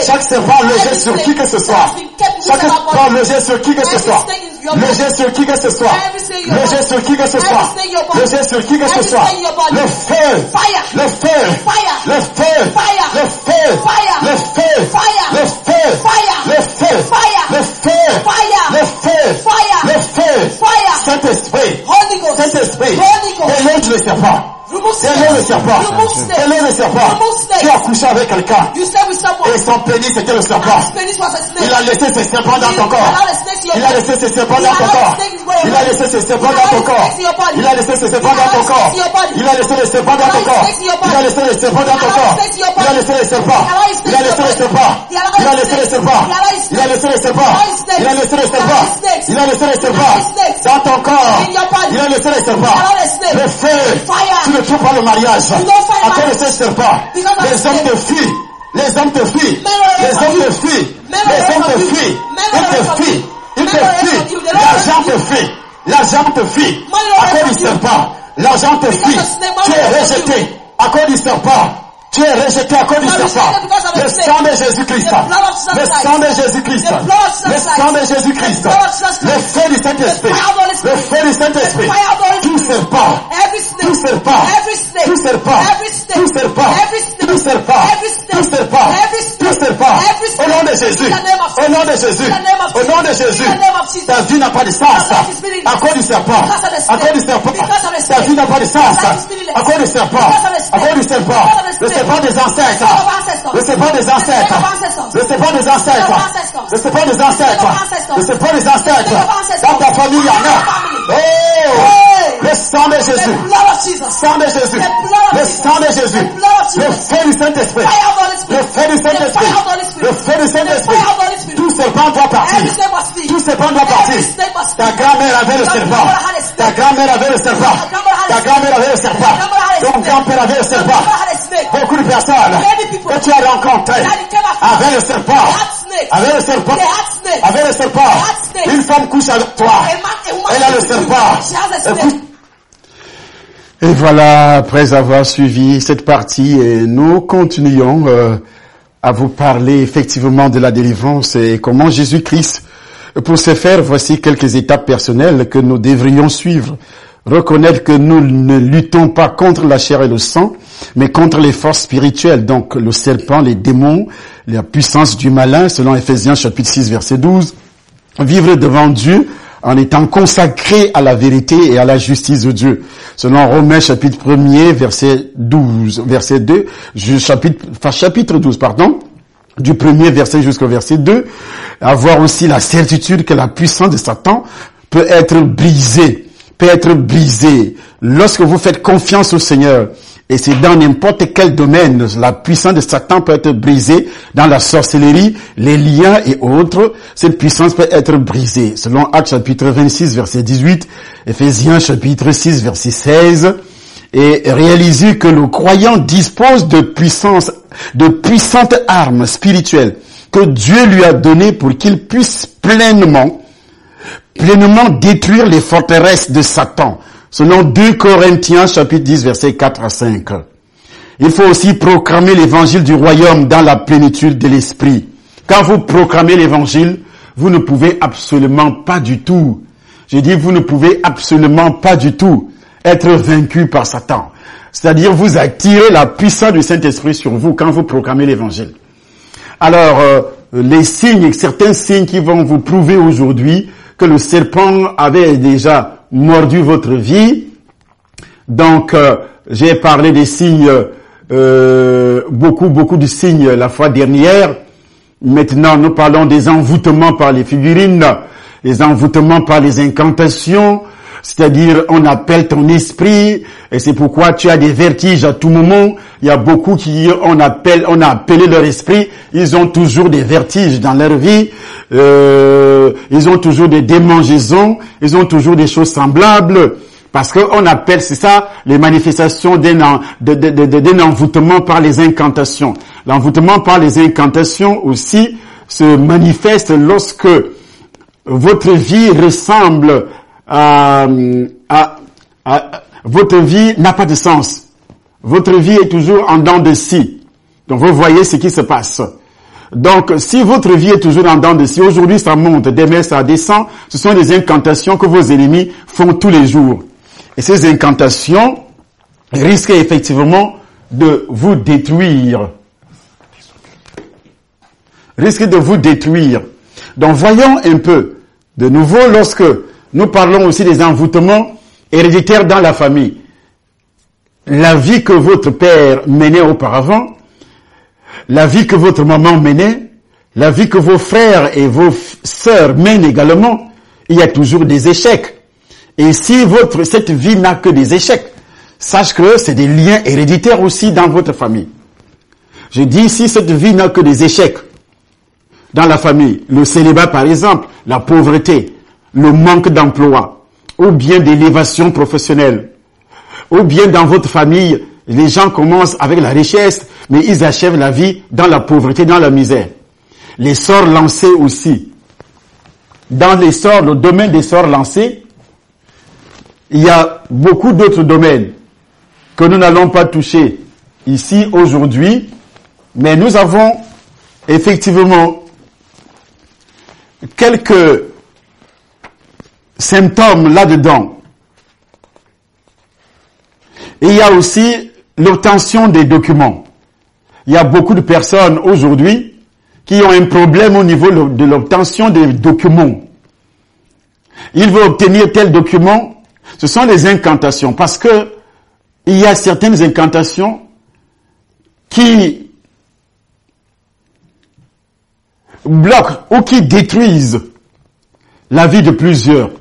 logé sur qui que ce soit. Chaque serpent logé sur qui que ce soit. Logé sur qui que ce soit. Logé sur qui que ce soit. Logé sur qui que ce soit. Le feu. Le feu. Le feu. Le feu. Le feu. Le feu. Le feu. Le feu. Le feu. Le feu. Saint-Esprit. Saint-Esprit. Déloge le serpent. Déloge le serpent. Déloge le serpent. Tu as couché avec quelqu'un. Et son pénis était le serpent. Il a laissé ses serpents dans ton corps. Il a laissé ses serpents dans ton corps. Il a laissé ses serpents dans ton corps. Il a laissé ses serpents dans ton corps. Il a laissé les serpents dans ton corps. Il a laissé les serpents dans ton corps. Il a laissé les serpents. Il a laissé les serpents. Il a laissé les serpents. Il a laissé les serpents. Il a laissé les serpents. Il a laissé les serpents dans ton corps. Il a laissé les serpents. Le feu. Tu ne trouves pas le mariage à cause de ces serpents. Les hommes te fuient. Les hommes te fuient. Les hommes te fuient. Les hommes te fuient. Ils te fuient. Ils te fuient. L'argent te fuit. L'argent te fuit. À cause du serpent. L'argent te fuit. Tu es rejeté. à cause du serpent. Tu es rejeté à cause du serpent. Le sang de Jésus-Christ. Le sang de Jésus-Christ. Le sang de Jésus-Christ. Le feu du Saint-Esprit. Le feu du Saint-Esprit. Tout serpent. Tout serpent. Tout serpent. Tout serpent. Tout serpent. Tout serpent. Tout serpent. Au nom de Jésus. Au nom de Jésus. Au nom de Jésus. Ta vie n'a pas de sens. À cause du serpent. À cause du serpent. Ta vie n'a pas de sens. À cause du serpent. À cause du serpent. Le serpent des ancêtres. Le serpent des ancêtres. Le serpent des ancêtres. Le serpent des ancêtres. Le serpent des ancêtres. Dans ta famille, il y en a. Oh! Le sang de Jésus. Le sang de Jésus. Le sang de Jésus. Le feu du Saint-Esprit. Le feu du Saint-Esprit. Le feu du Saint-Esprit. Tout serpent doit partir. Tout serpent doit partir. Ta grand-mère avait le serpent. Ta grand-mère avait le serpent. Ta grand-mère avait le serpent. Ton grand-père avait le serpent. Beaucoup de personnes que tu as rencontrées avaient le serpent. Avec le serpent. Avec le serpent. Une femme couche avec toi. Elle a le serpent. Et voilà, après avoir suivi cette partie, nous continuons à vous parler effectivement de la délivrance et comment Jésus-Christ, pour ce faire, voici quelques étapes personnelles que nous devrions suivre. Reconnaître que nous ne luttons pas contre la chair et le sang, mais contre les forces spirituelles, donc le serpent, les démons, la puissance du malin, selon Ephésiens chapitre 6, verset 12. Vivre devant Dieu en étant consacré à la vérité et à la justice de Dieu. Selon Romains chapitre 1er, verset 12, verset 2, chapitre 12, du premier verset jusqu'au verset 2, avoir aussi la certitude que la puissance de Satan peut être brisée lorsque vous faites confiance au Seigneur. Et c'est dans n'importe quel domaine, la puissance de Satan peut être brisée, dans la sorcellerie, les liens et autres, cette puissance peut être brisée. Selon Actes chapitre 26, verset 18, Ephésiens chapitre 6, verset 16, et réaliser que le croyant dispose de puissantes armes spirituelles que Dieu lui a données pour qu'il puisse pleinement détruire les forteresses de Satan. Selon 2 Corinthiens chapitre 10 versets 4 à 5. Il faut aussi proclamer l'évangile du royaume dans la plénitude de l'esprit. Quand vous proclamez l'évangile, vous ne pouvez absolument pas du tout, vous ne pouvez absolument pas du tout être vaincu par Satan. C'est-à-dire vous attirez la puissance du Saint-Esprit sur vous quand vous proclamez l'évangile. Alors, les signes, certains signes qui vont vous prouver aujourd'hui que le serpent avait déjà mordu votre vie. Donc, j'ai parlé des signes, beaucoup de signes la fois dernière. Maintenant, nous parlons des envoûtements par les figurines, les envoûtements par les incantations, c'est-à-dire on appelle ton esprit, et c'est pourquoi tu as des vertiges à tout moment. Il y a beaucoup on a appelé leur esprit, ils ont toujours des vertiges dans leur vie, ils ont toujours des démangeaisons, ils ont toujours des choses semblables, parce qu'on appelle, c'est ça, les manifestations d'un envoûtement par les incantations. L'envoûtement par les incantations aussi se manifeste lorsque votre vie ressemble votre vie n'a pas de sens. Votre vie est toujours en dents de scie. Donc vous voyez ce qui se passe. Donc si votre vie est toujours en dents de scie, aujourd'hui ça monte, demain ça descend, ce sont des incantations que vos ennemis font tous les jours. Et ces incantations risquent effectivement de vous détruire. Donc voyons un peu, de nouveau, lorsque nous parlons aussi des envoûtements héréditaires dans la famille. La vie que votre père menait auparavant, la vie que votre maman menait, la vie que vos frères et vos sœurs mènent également, il y a toujours des échecs. Et si cette vie n'a que des échecs, sache que c'est des liens héréditaires aussi dans votre famille. Je dis, si cette vie n'a que des échecs dans la famille, le célibat par exemple, la pauvreté, le manque d'emploi, ou bien d'élévation professionnelle, ou bien dans votre famille, les gens commencent avec la richesse, mais ils achèvent la vie dans la pauvreté, dans la misère. Les sorts lancés aussi. Dans le domaine des sorts lancés, il y a beaucoup d'autres domaines que nous n'allons pas toucher ici aujourd'hui, mais nous avons effectivement quelques symptômes là-dedans. Et il y a aussi l'obtention des documents. Il y a beaucoup de personnes aujourd'hui qui ont un problème au niveau de l'obtention des documents. Ils veulent obtenir tel document. Ce sont des incantations parce que il y a certaines incantations qui bloquent ou qui détruisent la vie de plusieurs.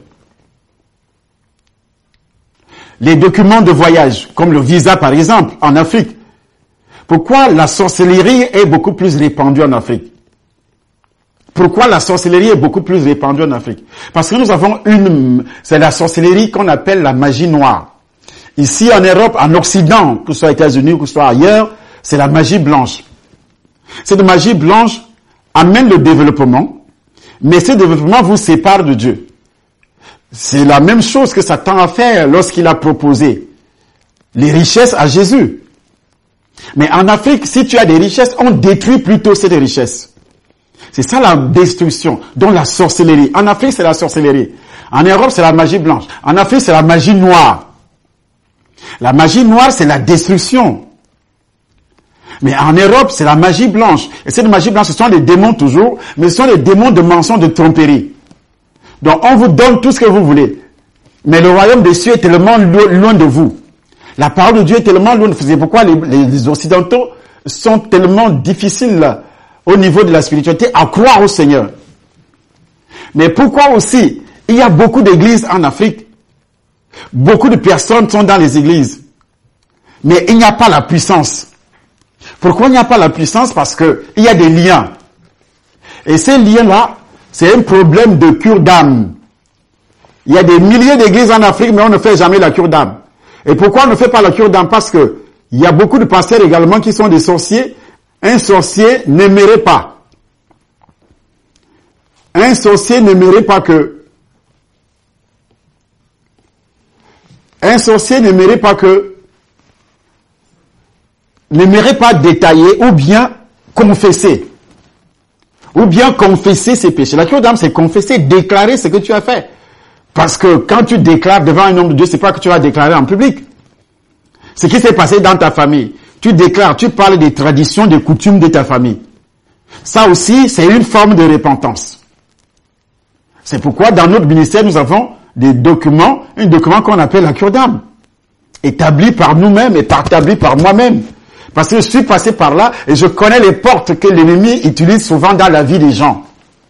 Les documents de voyage, comme le visa par exemple, en Afrique. Pourquoi la sorcellerie est beaucoup plus répandue en Afrique? Pourquoi la sorcellerie est beaucoup plus répandue en Afrique? Parce que nous avons c'est la sorcellerie qu'on appelle la magie noire. Ici en Europe, en Occident, que ce soit aux États-Unis ou que ce soit ailleurs, c'est la magie blanche. Cette magie blanche amène le développement, mais ce développement vous sépare de Dieu. C'est la même chose que Satan a fait lorsqu'il a proposé les richesses à Jésus. Mais en Afrique, si tu as des richesses, on détruit plutôt ces richesses. C'est ça la destruction, donc la sorcellerie. En Afrique, c'est la sorcellerie. En Europe, c'est la magie blanche. En Afrique, c'est la magie noire. La magie noire, c'est la destruction. Mais en Europe, c'est la magie blanche. Et cette magie blanche, ce sont des démons toujours, mais ce sont des démons de mensonge, de tromperie. Donc, on vous donne tout ce que vous voulez. Mais le royaume des cieux est tellement loin de vous. La parole de Dieu est tellement loin. C'est pourquoi les Occidentaux sont tellement difficiles au niveau de la spiritualité à croire au Seigneur. Mais pourquoi aussi, il y a beaucoup d'églises en Afrique. Beaucoup de personnes sont dans les églises. Mais il n'y a pas la puissance. Pourquoi il n'y a pas la puissance? Parce que il y a des liens. Et ces liens-là, c'est un problème de cure d'âme. Il y a des milliers d'églises en Afrique, mais on ne fait jamais la cure d'âme. Et pourquoi on ne fait pas la cure d'âme? Parce que il y a beaucoup de pasteurs également qui sont des sorciers. Un sorcier n'aimerait pas. Un sorcier n'aimerait pas que. Un sorcier n'aimerait pas que. N'aimerait pas détailler ou bien confesser. Ou bien confesser ses péchés. La cure d'âme, c'est confesser, déclarer ce que tu as fait. Parce que quand tu déclares devant un homme de Dieu, c'est pas que tu vas déclarer en public. Ce qui s'est passé dans ta famille. Tu déclares, tu parles des traditions, des coutumes de ta famille. Ça aussi, c'est une forme de repentance. C'est pourquoi dans notre ministère, nous avons des documents, un document qu'on appelle la cure d'âme. Établi par nous-mêmes et établi par moi-même. Parce que je suis passé par là et je connais les portes que l'ennemi utilise souvent dans la vie des gens.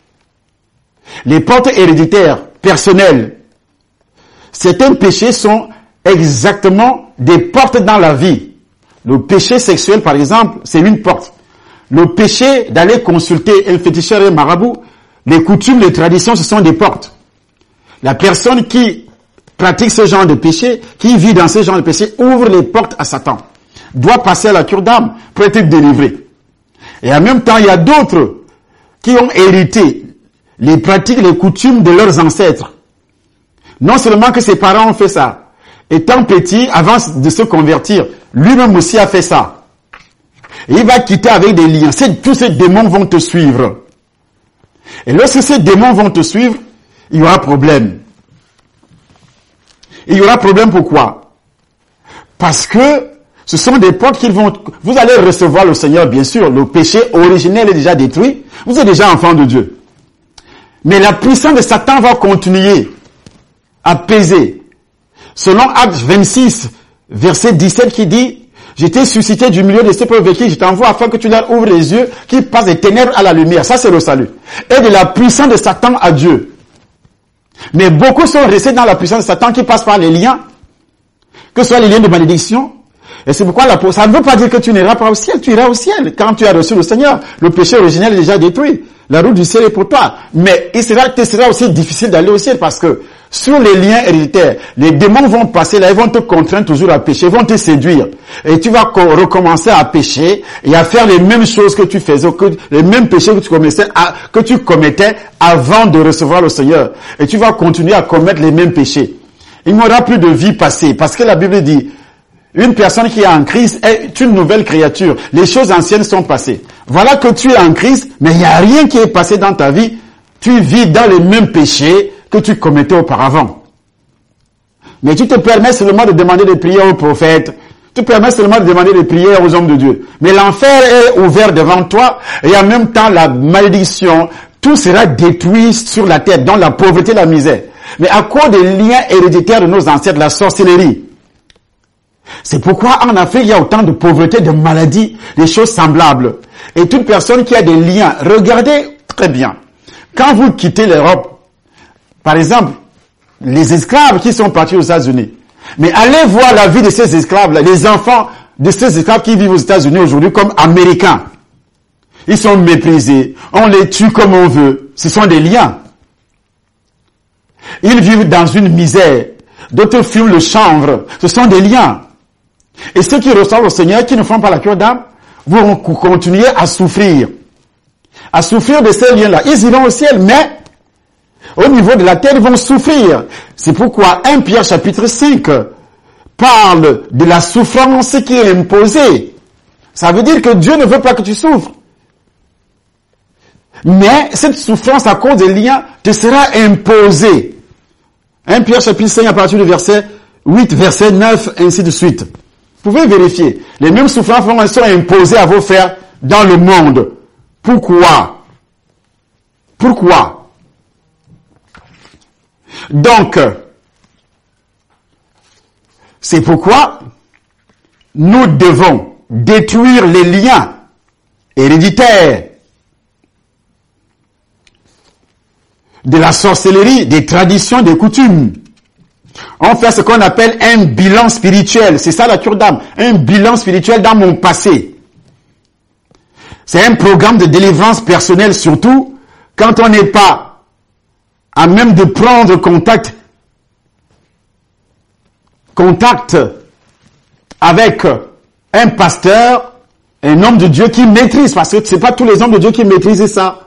Les portes héréditaires, personnelles. Certains péchés sont exactement des portes dans la vie. Le péché sexuel, par exemple, c'est une porte. Le péché d'aller consulter un féticheur et un marabout, les coutumes, les traditions, ce sont des portes. La personne qui pratique ce genre de péché, qui vit dans ce genre de péché, ouvre les portes à Satan. Doit passer à la cure d'âme pour être délivré. Et en même temps, il y a d'autres qui ont hérité les pratiques, les coutumes de leurs ancêtres. Non seulement que ses parents ont fait ça. Étant petit, avant de se convertir, lui-même aussi a fait ça. Et il va quitter avec des liens. Tous ces démons vont te suivre. Et lorsque ces démons vont te suivre, il y aura problème. Il y aura problème pourquoi? Parce que ce sont des portes qu'ils vont... Vous allez recevoir le Seigneur, bien sûr. Le péché originel est déjà détruit. Vous êtes déjà enfant de Dieu. Mais la puissance de Satan va continuer à peser. Selon Actes 26, verset 17 qui dit, « Je t'ai suscité du milieu de ces pauvres qui je t'envoie afin que tu leur ouvres les yeux, qu'ils passent des ténèbres à la lumière. » Ça, c'est le salut. Et de la puissance de Satan à Dieu. Mais beaucoup sont restés dans la puissance de Satan qui passe par les liens, que ce soit les liens de malédiction. Et c'est pourquoi ça ne veut pas dire que tu n'iras pas au ciel. Tu iras au ciel quand tu as reçu le Seigneur. Le péché originel est déjà détruit. La route du ciel est pour toi. Mais il sera aussi difficile d'aller au ciel parce que sur les liens héréditaires, les démons vont passer là, ils vont te contraindre toujours à pécher, ils vont te séduire. Et tu vas recommencer à pécher et à faire les mêmes choses que tu faisais, les mêmes péchés que tu commettais avant de recevoir le Seigneur. Et tu vas continuer à commettre les mêmes péchés. Il n'y aura plus de vie passée parce que la Bible dit, Une personne qui est en Christ est une nouvelle créature. Les choses anciennes sont passées. Voilà que tu es en Christ, mais il n'y a rien qui est passé dans ta vie. Tu vis dans les mêmes péchés que tu commettais auparavant. Mais tu te permets seulement de demander des prières aux prophètes. Tu te permets seulement de demander des prières aux hommes de Dieu. Mais l'enfer est ouvert devant toi et en même temps la malédiction, tout sera détruit sur la terre, dans la pauvreté et la misère. Mais à cause des liens héréditaires de nos ancêtres, la sorcellerie. C'est pourquoi en Afrique, il y a autant de pauvreté, de maladies, des choses semblables. Et toute personne qui a des liens, regardez très bien. Quand vous quittez l'Europe, par exemple, les esclaves qui sont partis aux États-Unis, mais allez voir la vie de ces esclaves-là, les enfants de ces esclaves qui vivent aux États-Unis aujourd'hui comme américains. Ils sont méprisés, on les tue comme on veut. Ce sont des liens. Ils vivent dans une misère. D'autres fument le chanvre. Ce sont des liens. Et ceux qui ressemblent au Seigneur, qui ne font pas la cure d'âme, vont continuer à souffrir. À souffrir de ces liens-là. Ils iront au ciel, mais au niveau de la terre, ils vont souffrir. C'est pourquoi 1 Pierre chapitre 5 parle de la souffrance qui est imposée. Ça veut dire que Dieu ne veut pas que tu souffres. Mais cette souffrance à cause des liens te sera imposée. 1 Pierre chapitre 5 à partir du verset 8, verset 9, ainsi de suite. Vous pouvez vérifier. Les mêmes souffrances sont imposées à vos frères dans le monde. Pourquoi? Pourquoi? Donc, c'est pourquoi nous devons détruire les liens héréditaires de la sorcellerie, des traditions, des coutumes. On fait ce qu'on appelle un bilan spirituel. C'est ça la cure d'âme. Un bilan spirituel dans mon passé. C'est un programme de délivrance personnelle, surtout quand on n'est pas à même de prendre contact avec un pasteur, un homme de Dieu qui maîtrise, parce que c'est pas tous les hommes de Dieu qui maîtrisent ça.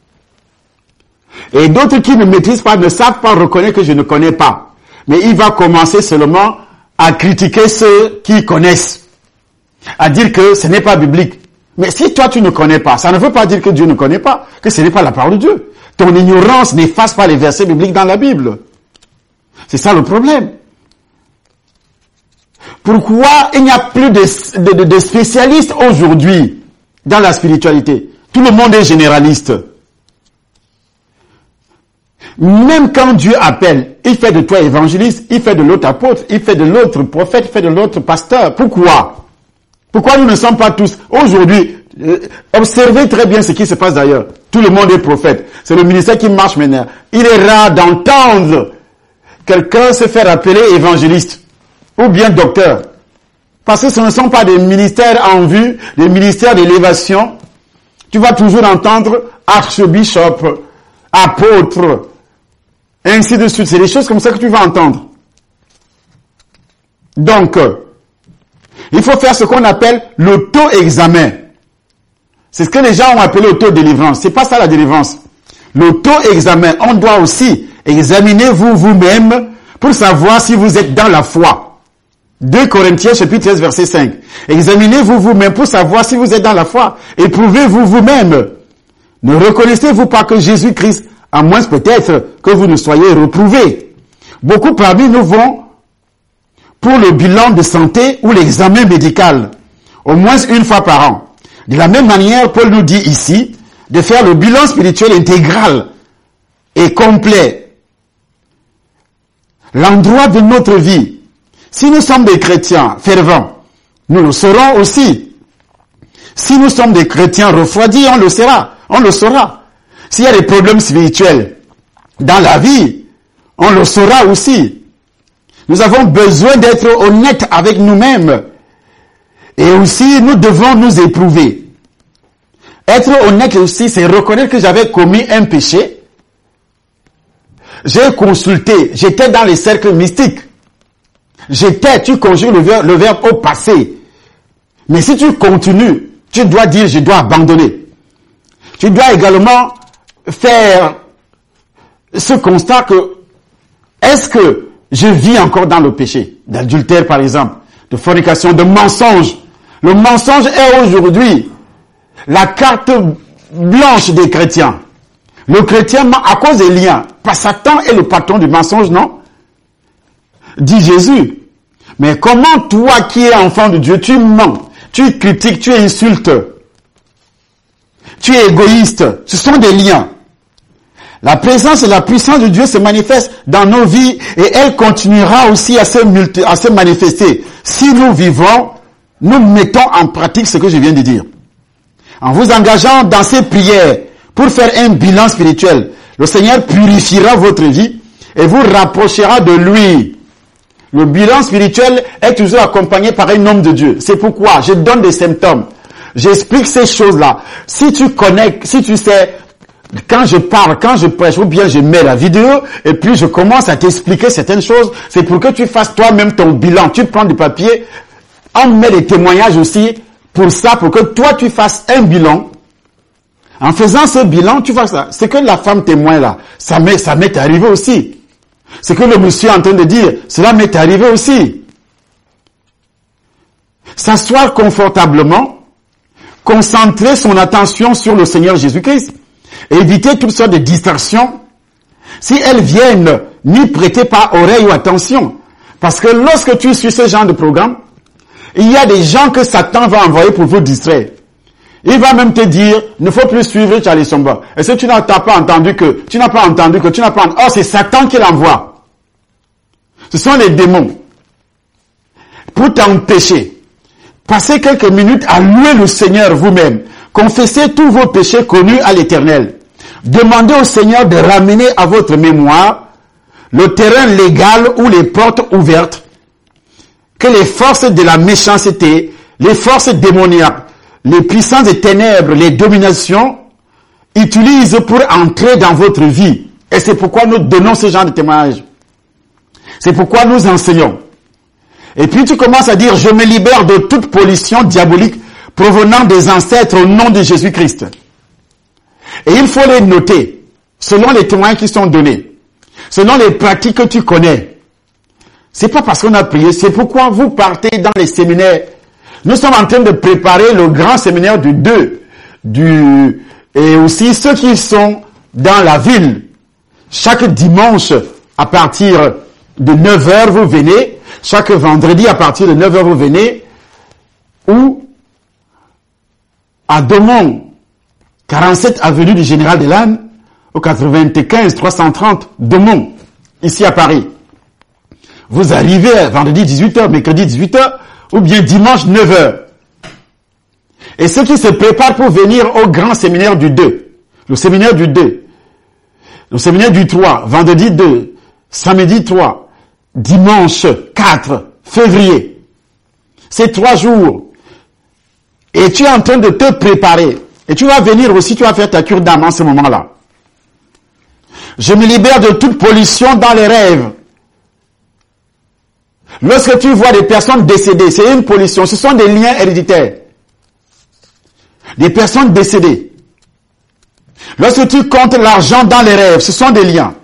Et d'autres qui ne maîtrisent pas, ne savent pas reconnaître que je ne connais pas. Mais il va commencer seulement à critiquer ceux qui connaissent. À dire que ce n'est pas biblique. Mais si toi tu ne connais pas, ça ne veut pas dire que Dieu ne connaît pas, que ce n'est pas la parole de Dieu. Ton ignorance n'efface pas les versets bibliques dans la Bible. C'est ça le problème. Pourquoi il n'y a plus de spécialistes aujourd'hui dans la spiritualité? Tout le monde est généraliste. Même quand Dieu appelle, il fait de toi évangéliste, il fait de l'autre apôtre, il fait de l'autre prophète, il fait de l'autre pasteur. Pourquoi? Pourquoi nous ne sommes pas tous? Aujourd'hui, observez très bien ce qui se passe d'ailleurs. Tout le monde est prophète. C'est le ministère qui marche maintenant. Il est rare d'entendre quelqu'un se faire appeler évangéliste ou bien docteur. Parce que ce ne sont pas des ministères en vue, des ministères d'élévation. Tu vas toujours entendre archbishop, apôtre, ainsi de suite. C'est des choses comme ça que tu vas entendre. Donc, il faut faire ce qu'on appelle l'auto-examen. C'est ce que les gens ont appelé auto-délivrance. C'est pas ça la délivrance. L'auto-examen, on doit aussi examiner vous-même pour savoir si vous êtes dans la foi. 2 Corinthiens chapitre 13 verset 5. Examinez-vous vous-même pour savoir si vous êtes dans la foi. Éprouvez-vous vous-même. Ne reconnaissez-vous pas que Jésus-Christ, à moins peut-être que vous ne soyez reprouvés. Beaucoup parmi nous vont pour le bilan de santé ou l'examen médical, au moins une fois par an. De la même manière, Paul nous dit ici de faire le bilan spirituel intégral et complet. L'endroit de notre vie. Si nous sommes des chrétiens fervents, nous le serons aussi. Si nous sommes des chrétiens refroidis, on le sera. On le saura. S'il y a des problèmes spirituels dans la vie, on le saura aussi. Nous avons besoin d'être honnêtes avec nous-mêmes. Et aussi, nous devons nous éprouver. Être honnête aussi, c'est reconnaître que j'avais commis un péché. J'ai consulté, j'étais dans les cercles mystiques. Tu conjugues le verbe au passé. Mais si tu continues, tu dois dire, je dois abandonner. Tu dois également faire ce constat que, est-ce que je vis encore dans le péché, d'adultère par exemple, de fornication, de mensonge. Le mensonge est aujourd'hui la carte blanche des chrétiens. Le chrétien ment à cause des liens. Pas Satan est le patron du mensonge, non? Dit Jésus. Mais comment toi qui es enfant de Dieu, tu mens, tu critiques, tu insultes, tu es égoïste? Ce sont des liens. La présence et la puissance de Dieu se manifestent dans nos vies et elle continuera aussi à se manifester. Si nous vivons, nous mettons en pratique ce que je viens de dire. En vous engageant dans ces prières pour faire un bilan spirituel, le Seigneur purifiera votre vie et vous rapprochera de lui. Le bilan spirituel est toujours accompagné par un homme de Dieu. C'est pourquoi je donne des symptômes. J'explique ces choses-là. Si tu connais, si tu sais, quand je parle, quand je prêche, ou bien je mets la vidéo, et puis je commence à t'expliquer certaines choses, c'est pour que tu fasses toi-même ton bilan. Tu prends du papier, on met des témoignages aussi pour ça, pour que toi tu fasses un bilan. En faisant ce bilan, tu vois ça. Ce que la femme témoin là, ça m'est arrivé aussi. Ce que le monsieur est en train de dire, cela m'est arrivé aussi. S'asseoir confortablement, concentrer son attention sur le Seigneur Jésus-Christ, éviter toutes sortes de distractions, si elles viennent n'y prêter pas oreille ou attention. Parce que lorsque tu suis ce genre de programme, il y a des gens que Satan va envoyer pour vous distraire. Il va même te dire, ne faut plus suivre Charlie Somba. Et si tu n'as pas entendu que, oh, c'est Satan qui l'envoie. Ce sont les démons. Pour t'empêcher, passez quelques minutes à louer le Seigneur vous-même. Confessez tous vos péchés connus à l'Éternel. Demandez au Seigneur de ramener à votre mémoire le terrain légal ou les portes ouvertes que les forces de la méchanceté, les forces démoniaques, les puissances des ténèbres, les dominations utilisent pour entrer dans votre vie. Et c'est pourquoi nous donnons ce genre de témoignage. C'est pourquoi nous enseignons. Et puis tu commences à dire, je me libère de toute pollution diabolique provenant des ancêtres au nom de Jésus-Christ. Et il faut les noter, selon les témoins qui sont donnés, selon les pratiques que tu connais. C'est pas parce qu'on a prié, c'est pourquoi vous partez dans les séminaires. Nous sommes en train de préparer le grand séminaire du 2, et aussi ceux qui sont dans la ville. Chaque dimanche, à partir de 9h, vous venez. Chaque vendredi, à partir de 9h, vous venez. Ou à Domont, 47 avenue du Général de Lannes, au 95 330 Domont, ici à Paris. Vous arrivez vendredi 18h, mercredi 18h, ou bien dimanche 9h. Et ceux qui se préparent pour venir au grand séminaire du 2, le séminaire du 2, le séminaire du 3, vendredi 2, samedi 3, dimanche 4 février. C'est 3 jours. Et tu es en train de te préparer. Et tu vas venir aussi, tu vas faire ta cure d'âme en ce moment-là. Je me libère de toute pollution dans les rêves. Lorsque tu vois des personnes décédées, c'est une pollution, ce sont des liens héréditaires. Des personnes décédées. Lorsque tu comptes l'argent dans les rêves, ce sont des liens.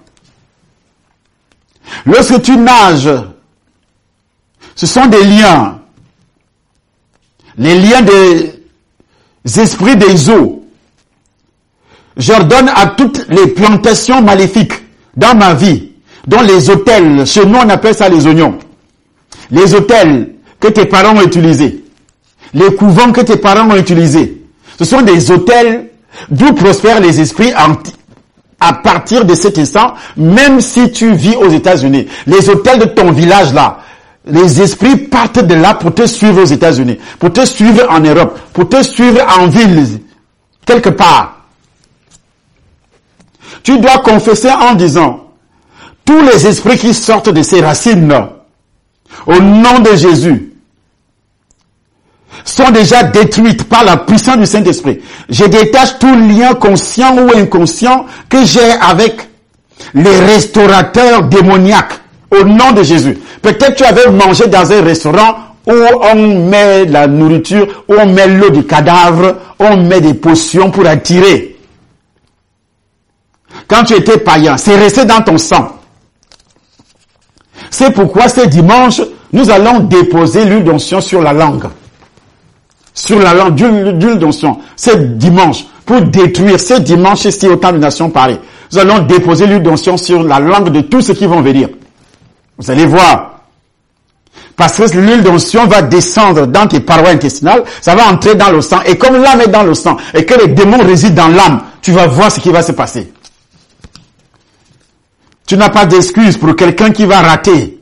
Lorsque tu nages, ce sont des liens. Les liens des esprits des eaux. J'ordonne à toutes les plantations maléfiques dans ma vie, dont les autels, chez nous on appelle ça les oignons. Les autels que tes parents ont utilisés, les couvents que tes parents ont utilisés, ce sont des autels d'où prospèrent les esprits à partir de cet instant, même si tu vis aux États-Unis. Les autels de ton village là, les esprits partent de là pour te suivre aux États-Unis, pour te suivre en Europe, pour te suivre en ville, quelque part. Tu dois confesser en disant, tous les esprits qui sortent de ces racines, au nom de Jésus, sont déjà détruites par la puissance du Saint-Esprit. Je détache tout lien conscient ou inconscient que j'ai avec les restaurateurs démoniaques, au nom de Jésus. Peut-être tu avais mangé dans un restaurant où on met la nourriture, où on met l'eau du cadavre, où on met des potions pour attirer. Quand tu étais païen, c'est resté dans ton sang. C'est pourquoi ce dimanche, Nous allons déposer l'huile d'onction sur la langue. Sur la langue, d'huile d'onction. C'est dimanche. Pour détruire ce dimanche ici au temps de Nation Paris. Nous allons déposer l'huile d'onction sur la langue de tous ceux qui vont venir. Vous allez voir. Parce que l'huile d'onction va descendre dans tes parois intestinales, ça va entrer dans le sang. Et comme l'âme est dans le sang, et que les démons résident dans l'âme, tu vas voir ce qui va se passer. Tu n'as pas d'excuse pour quelqu'un qui va rater.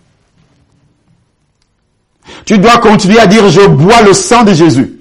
Tu dois continuer à dire, je bois le sang de Jésus.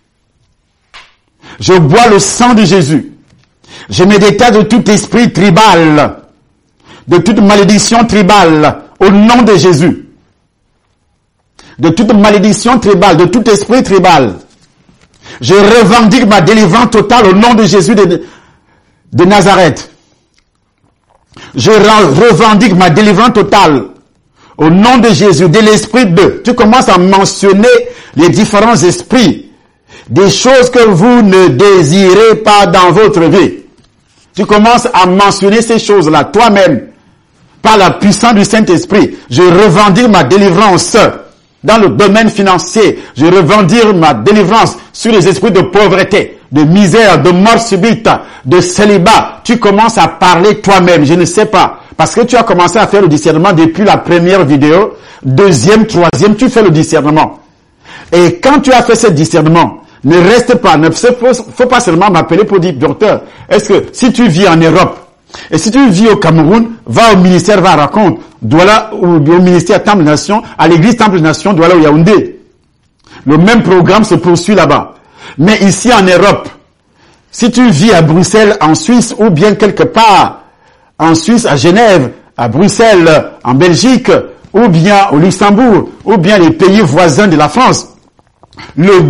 Je bois le sang de Jésus. Je me détache de tout esprit tribal, de toute malédiction tribale, au nom de Jésus. De toute malédiction tribale, de tout esprit tribal. Je revendique ma délivrance totale au nom de Jésus de Nazareth. Je revendique ma délivrance totale au nom de Jésus, de l'esprit de. Tu commences à mentionner les différents esprits, des choses que vous ne désirez pas dans votre vie. Tu commences à mentionner ces choses-là toi-même, par la puissance du Saint-Esprit. Je revendique ma délivrance dans le domaine financier. Je revendique ma délivrance sur les esprits de pauvreté, de misère, de mort subite, de célibat. Tu commences à parler toi-même, je ne sais pas. Parce que tu as commencé à faire le discernement depuis la première vidéo, deuxième, troisième, tu fais le discernement. Et quand tu as fait ce discernement, ne reste pas, ne faut pas seulement m'appeler pour dire, docteur, est-ce que si tu vis en Europe, et si tu vis au Cameroun, va au ministère, va raconte, Douala, au ministère Temple Nation, à l'église Temple Nation, Douala ou Yaoundé. Le même programme se poursuit là-bas. Mais ici en Europe, si tu vis à Bruxelles, en Suisse, ou bien quelque part, en Suisse, à Genève, à Bruxelles, en Belgique, ou bien au Luxembourg, ou bien les pays voisins de la France, le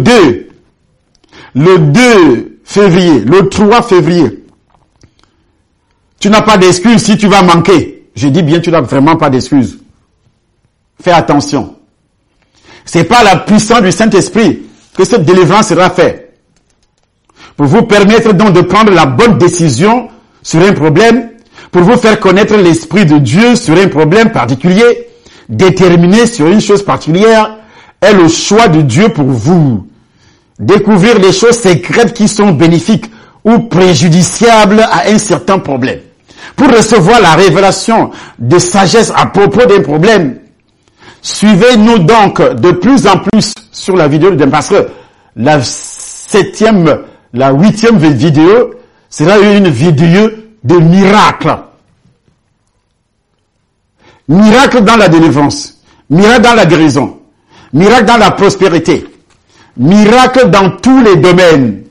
2 février, le 3 février, tu n'as pas d'excuse si tu vas manquer. Je dis bien, tu n'as vraiment pas d'excuse. Fais attention. C'est pas la puissance du Saint-Esprit que cette délivrance sera faite. Pour vous permettre donc de prendre la bonne décision sur un problème, pour vous faire connaître l'Esprit de Dieu sur un problème particulier, déterminé sur une chose particulière, est le choix de Dieu pour vous. Découvrir les choses secrètes qui sont bénéfiques ou préjudiciables à un certain problème. Pour recevoir la révélation de sagesse à propos d'un problème, suivez-nous donc de plus en plus sur la vidéo de parce que la 8e vidéo sera une vidéo de miracles. Miracle dans la délivrance, miracle dans la guérison, miracle dans la prospérité, miracle dans tous les domaines.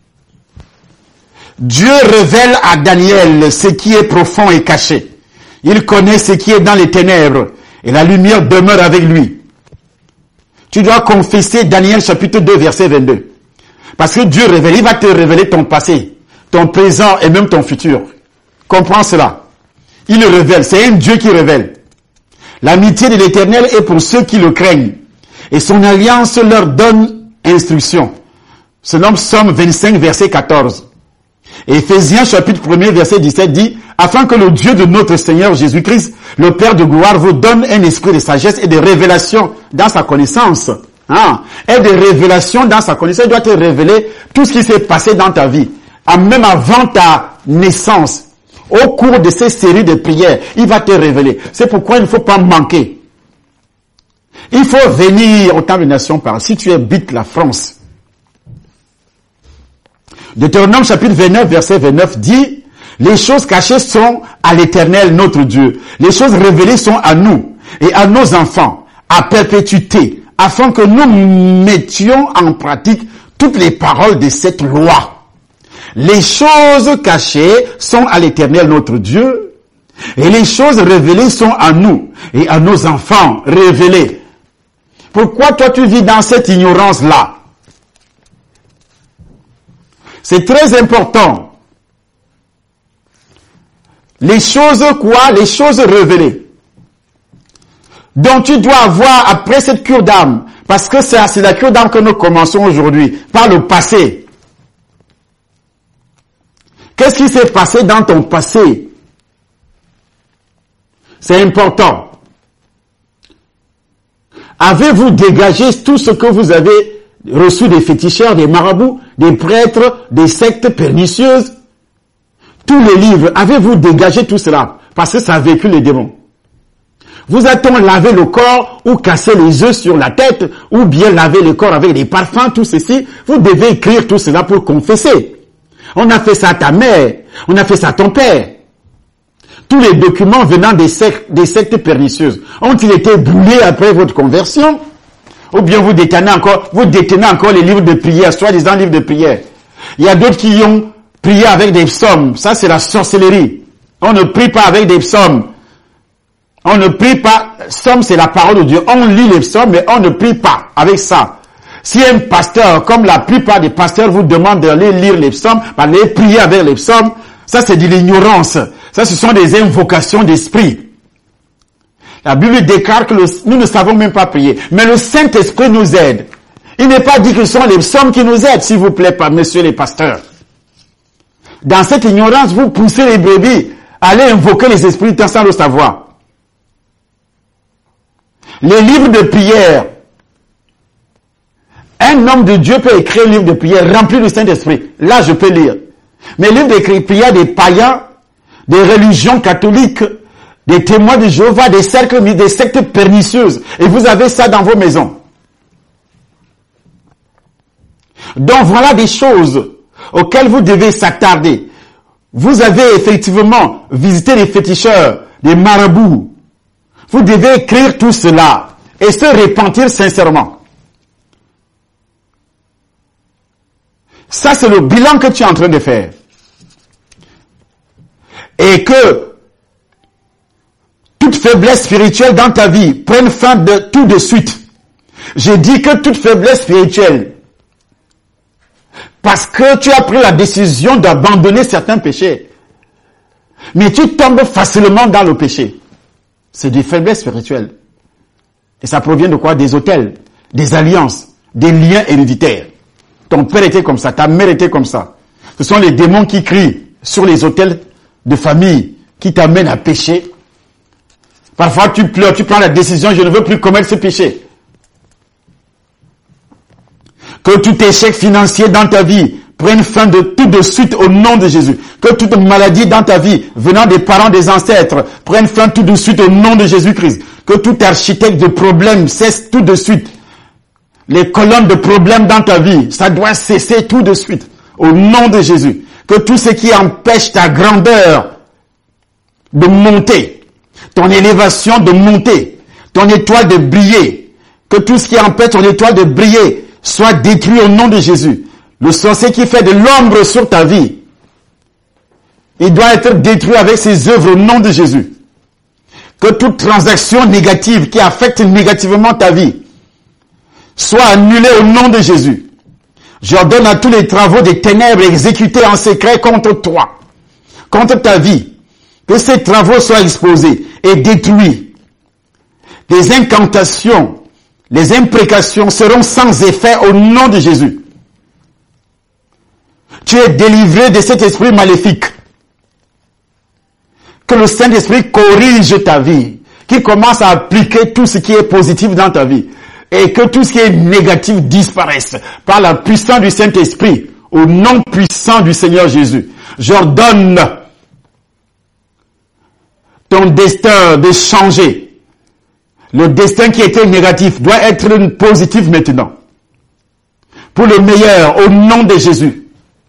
Dieu révèle à Daniel ce qui est profond et caché. Il connaît ce qui est dans les ténèbres et la lumière demeure avec lui. Tu dois confesser Daniel chapitre 2 verset 22. Parce que Dieu révèle, il va te révéler ton passé, ton présent et même ton futur. Comprends cela. Il le révèle, c'est un Dieu qui révèle. L'amitié de l'Éternel est pour ceux qui le craignent. Et son alliance leur donne instruction. Ce nom Psaume 25 verset 14. Et Éphésiens chapitre 1 verset 17 dit, afin que le Dieu de notre Seigneur Jésus-Christ, le Père de gloire, vous donne un esprit de sagesse et de révélation dans sa connaissance. Et de révélation dans sa connaissance. Il doit te révéler tout ce qui s'est passé dans ta vie. Même avant ta naissance. Au cours de ces séries de prières, il va te révéler. C'est pourquoi il ne faut pas manquer. Il faut venir au temps de Nation Paris. Si tu habites la France, Deutéronome chapitre 29 verset 29 dit, les choses cachées sont à l'Éternel notre Dieu. Les choses révélées sont à nous et à nos enfants, à perpétuité, afin que nous mettions en pratique toutes les paroles de cette loi. Les choses cachées sont à l'Éternel notre Dieu, et les choses révélées sont à nous et à nos enfants révélés. Pourquoi toi tu vis dans cette ignorance-là? C'est très important. Les choses quoi? Les choses révélées. Donc tu dois avoir après cette cure d'âme, parce que c'est la cure d'âme que nous commençons aujourd'hui, par le passé. Qu'est-ce qui s'est passé dans ton passé? C'est important. Avez-vous dégagé tout ce que vous avez reçu des féticheurs, des marabouts, des prêtres, des sectes pernicieuses? Tous les livres, avez-vous dégagé tout cela? Parce que ça a vécu les démons. Vous a-t-on lavé le corps ou cassé les œufs sur la tête ou bien lavé le corps avec des parfums, tout ceci? Vous devez écrire tout cela pour confesser. On a fait ça à ta mère, on a fait ça à ton père. Tous les documents venant des sectes pernicieuses ont-ils été brûlés après votre conversion? Ou bien vous détenez encore les livres de prière, soi-disant livres de prière. Il y a d'autres qui ont prié avec des psaumes. Ça, c'est la sorcellerie. On ne prie pas avec des psaumes. On ne prie pas. Psaume, c'est la parole de Dieu. On lit les psaumes, mais on ne prie pas avec ça. Si un pasteur, comme la plupart des pasteurs, vous demande d'aller lire les psaumes, d'aller prier avec les psaumes, ça, c'est de l'ignorance. Ça, ce sont des invocations d'esprit. La Bible déclare que nous ne savons même pas prier. Mais le Saint-Esprit nous aide. Il n'est pas dit que ce sont les psaumes qui nous aident, s'il vous plaît, pas, messieurs les pasteurs. Dans cette ignorance, vous poussez les brebis à aller invoquer les esprits sans le savoir. Les livres de prière. Un homme de Dieu peut écrire un livre de prière rempli du Saint-Esprit. Là, je peux lire. Mais les livres de prière des païens, des religions catholiques, des témoins de Jéhovah, des sectes pernicieuses. Et vous avez ça dans vos maisons. Donc voilà des choses auxquelles vous devez s'attarder. Vous avez effectivement visité les féticheurs, les marabouts. Vous devez écrire tout cela et se repentir sincèrement. Ça, c'est le bilan que tu es en train de faire. Et que toute faiblesse spirituelle dans ta vie prenne fin tout de suite. J'ai dit que toute faiblesse spirituelle, parce que tu as pris la décision d'abandonner certains péchés, mais tu tombes facilement dans le péché. C'est des faiblesses spirituelles. Et ça provient de quoi? Des autels, des alliances, des liens héréditaires. Ton père était comme ça, ta mère était comme ça. Ce sont les démons qui crient sur les autels de famille qui t'amènent à pécher. Parfois tu pleures, tu prends la décision, je ne veux plus commettre ce péché. Que tout échec financier dans ta vie prenne fin tout de suite au nom de Jésus. Que toute maladie dans ta vie venant des parents, des ancêtres, prenne fin tout de suite au nom de Jésus-Christ. Que tout architecte de problèmes cesse tout de suite. Les colonnes de problèmes dans ta vie, ça doit cesser tout de suite au nom de Jésus. Que tout ce qui empêche ta grandeur de monter, ton élévation de monter, ton étoile de briller, que tout ce qui empêche ton étoile de briller soit détruit au nom de Jésus. Le sorcier qui fait de l'ombre sur ta vie, il doit être détruit avec ses œuvres au nom de Jésus. Que toute transaction négative qui affecte négativement ta vie soit annulée au nom de Jésus. J'ordonne à tous les travaux des ténèbres exécutés en secret contre toi, contre ta vie, que ces travaux soient exposés et détruits. Des incantations, les imprécations seront sans effet au nom de Jésus. Tu es délivré de cet esprit maléfique. Que le Saint-Esprit corrige ta vie, qu'il commence à appliquer tout ce qui est positif dans ta vie. Et que tout ce qui est négatif disparaisse par la puissance du Saint-Esprit, au nom puissant du Seigneur Jésus. J'ordonne ton destin de changer. Le destin qui était négatif doit être positif maintenant. Pour le meilleur, au nom de Jésus.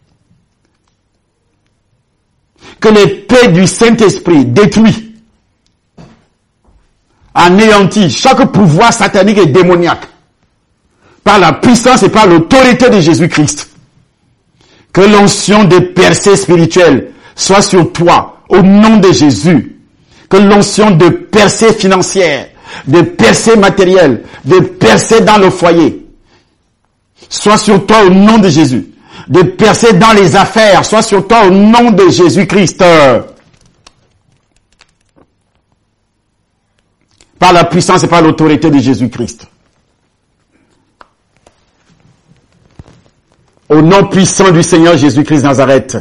Que l'épée du Saint-Esprit détruit, anéantit chaque pouvoir satanique et démoniaque par la puissance et par l'autorité de Jésus-Christ. Que l'onction de percée spirituelle soit sur toi au nom de Jésus. Que l'onction de percée financière, de percée matérielle, de percée dans le foyer soit sur toi au nom de Jésus. De percer dans les affaires, soit sur toi au nom de Jésus-Christ. Par la puissance et par l'autorité de Jésus-Christ. Au nom puissant du Seigneur Jésus-Christ Nazareth.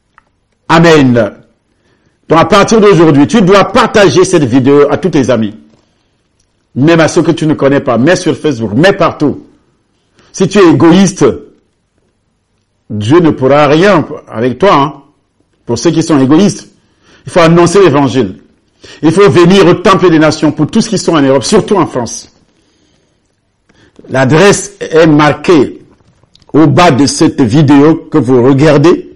Amen. Donc à partir d'aujourd'hui, tu dois partager cette vidéo à tous tes amis. même à ceux que tu ne connais pas, mets sur Facebook, mets partout. Si tu es égoïste, Dieu ne pourra rien avec toi, hein. Pour ceux qui sont égoïstes, il faut annoncer l'évangile. Il faut venir au Temple des Nations pour tous qui sont en Europe, surtout en France. L'adresse est marquée au bas de cette vidéo que vous regardez.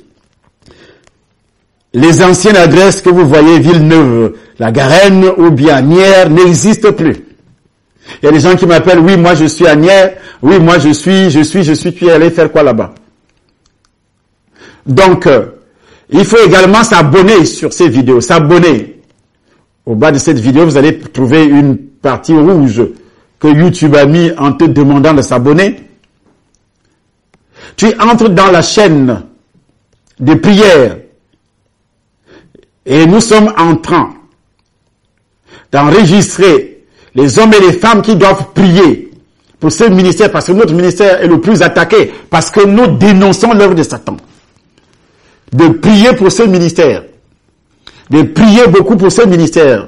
Les anciennes adresses que vous voyez, Villeneuve, La Garenne ou bien Nières, n'existent plus. Il y a des gens qui m'appellent, oui, moi je suis à Nières, oui, moi je suis, tu es allé faire quoi là-bas? Donc, il faut également s'abonner sur ces vidéos, s'abonner. Au bas de cette vidéo, vous allez trouver une partie rouge que YouTube a mis en te demandant de s'abonner. Tu entres dans la chaîne de prière et nous sommes en train d'enregistrer les hommes et les femmes qui doivent prier pour ce ministère, parce que notre ministère est le plus attaqué, parce que nous dénonçons l'œuvre de Satan. De prier pour ce ministère, de prier beaucoup pour ce ministère.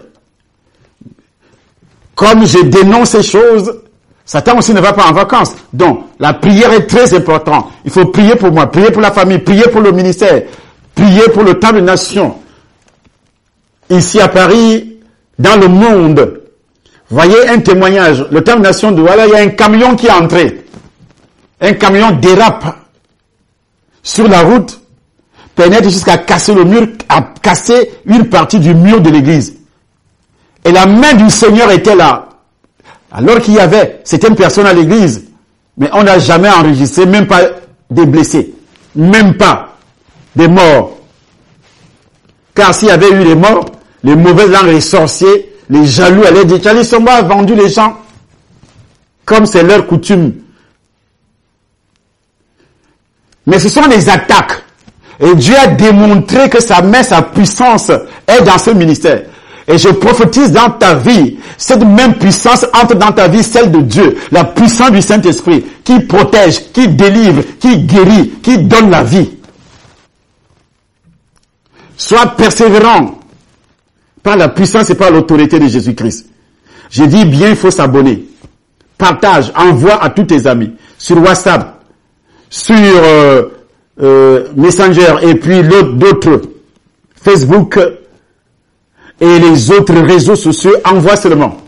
Comme je dénonce ces choses, Satan aussi ne va pas en vacances. Donc, la prière est très importante. Il faut prier pour moi, prier pour la famille, prier pour le ministère, prier pour le Temple des Nations. Ici à Paris, dans le monde, voyez un témoignage. Le Temple des Nations de Douala, il y a un camion qui est entré. Un camion dérape sur la route, pénètre jusqu'à casser le mur, à casser une partie du mur de l'église. Et la main du Seigneur était là. Alors qu'il y avait certaines personnes à l'église, mais on n'a jamais enregistré, même pas des blessés, même pas des morts. Car s'il y avait eu des morts, les mauvaises langues, les sorciers, les jaloux allaient dire, ils sont pas vendus les gens, comme c'est leur coutume. Mais ce sont des attaques. Et Dieu a démontré que sa main, sa puissance est dans ce ministère. Et je prophétise dans ta vie, cette même puissance entre dans ta vie, celle de Dieu, la puissance du Saint-Esprit, qui protège, qui délivre, qui guérit, qui donne la vie. Sois persévérant par la puissance et par l'autorité de Jésus-Christ. Je dis bien, il faut s'abonner. Partage, envoie à tous tes amis, sur WhatsApp, sur Messenger et puis d'autres, Facebook et les autres réseaux sociaux, envoie seulement.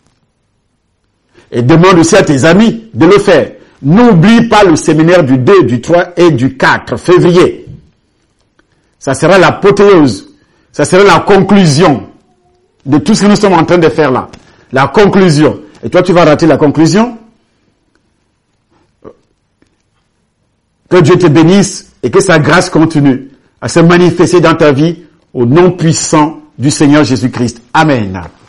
Et demande aussi à tes amis de le faire. N'oublie pas le séminaire du 2, du 3 et du 4 février. Ça sera l'apothéose. Ça sera la conclusion de tout ce que nous sommes en train de faire là. La conclusion. Et toi, tu vas rater la conclusion. Que Dieu te bénisse et que sa grâce continue à se manifester dans ta vie au nom puissant du Seigneur Jésus-Christ. Amen.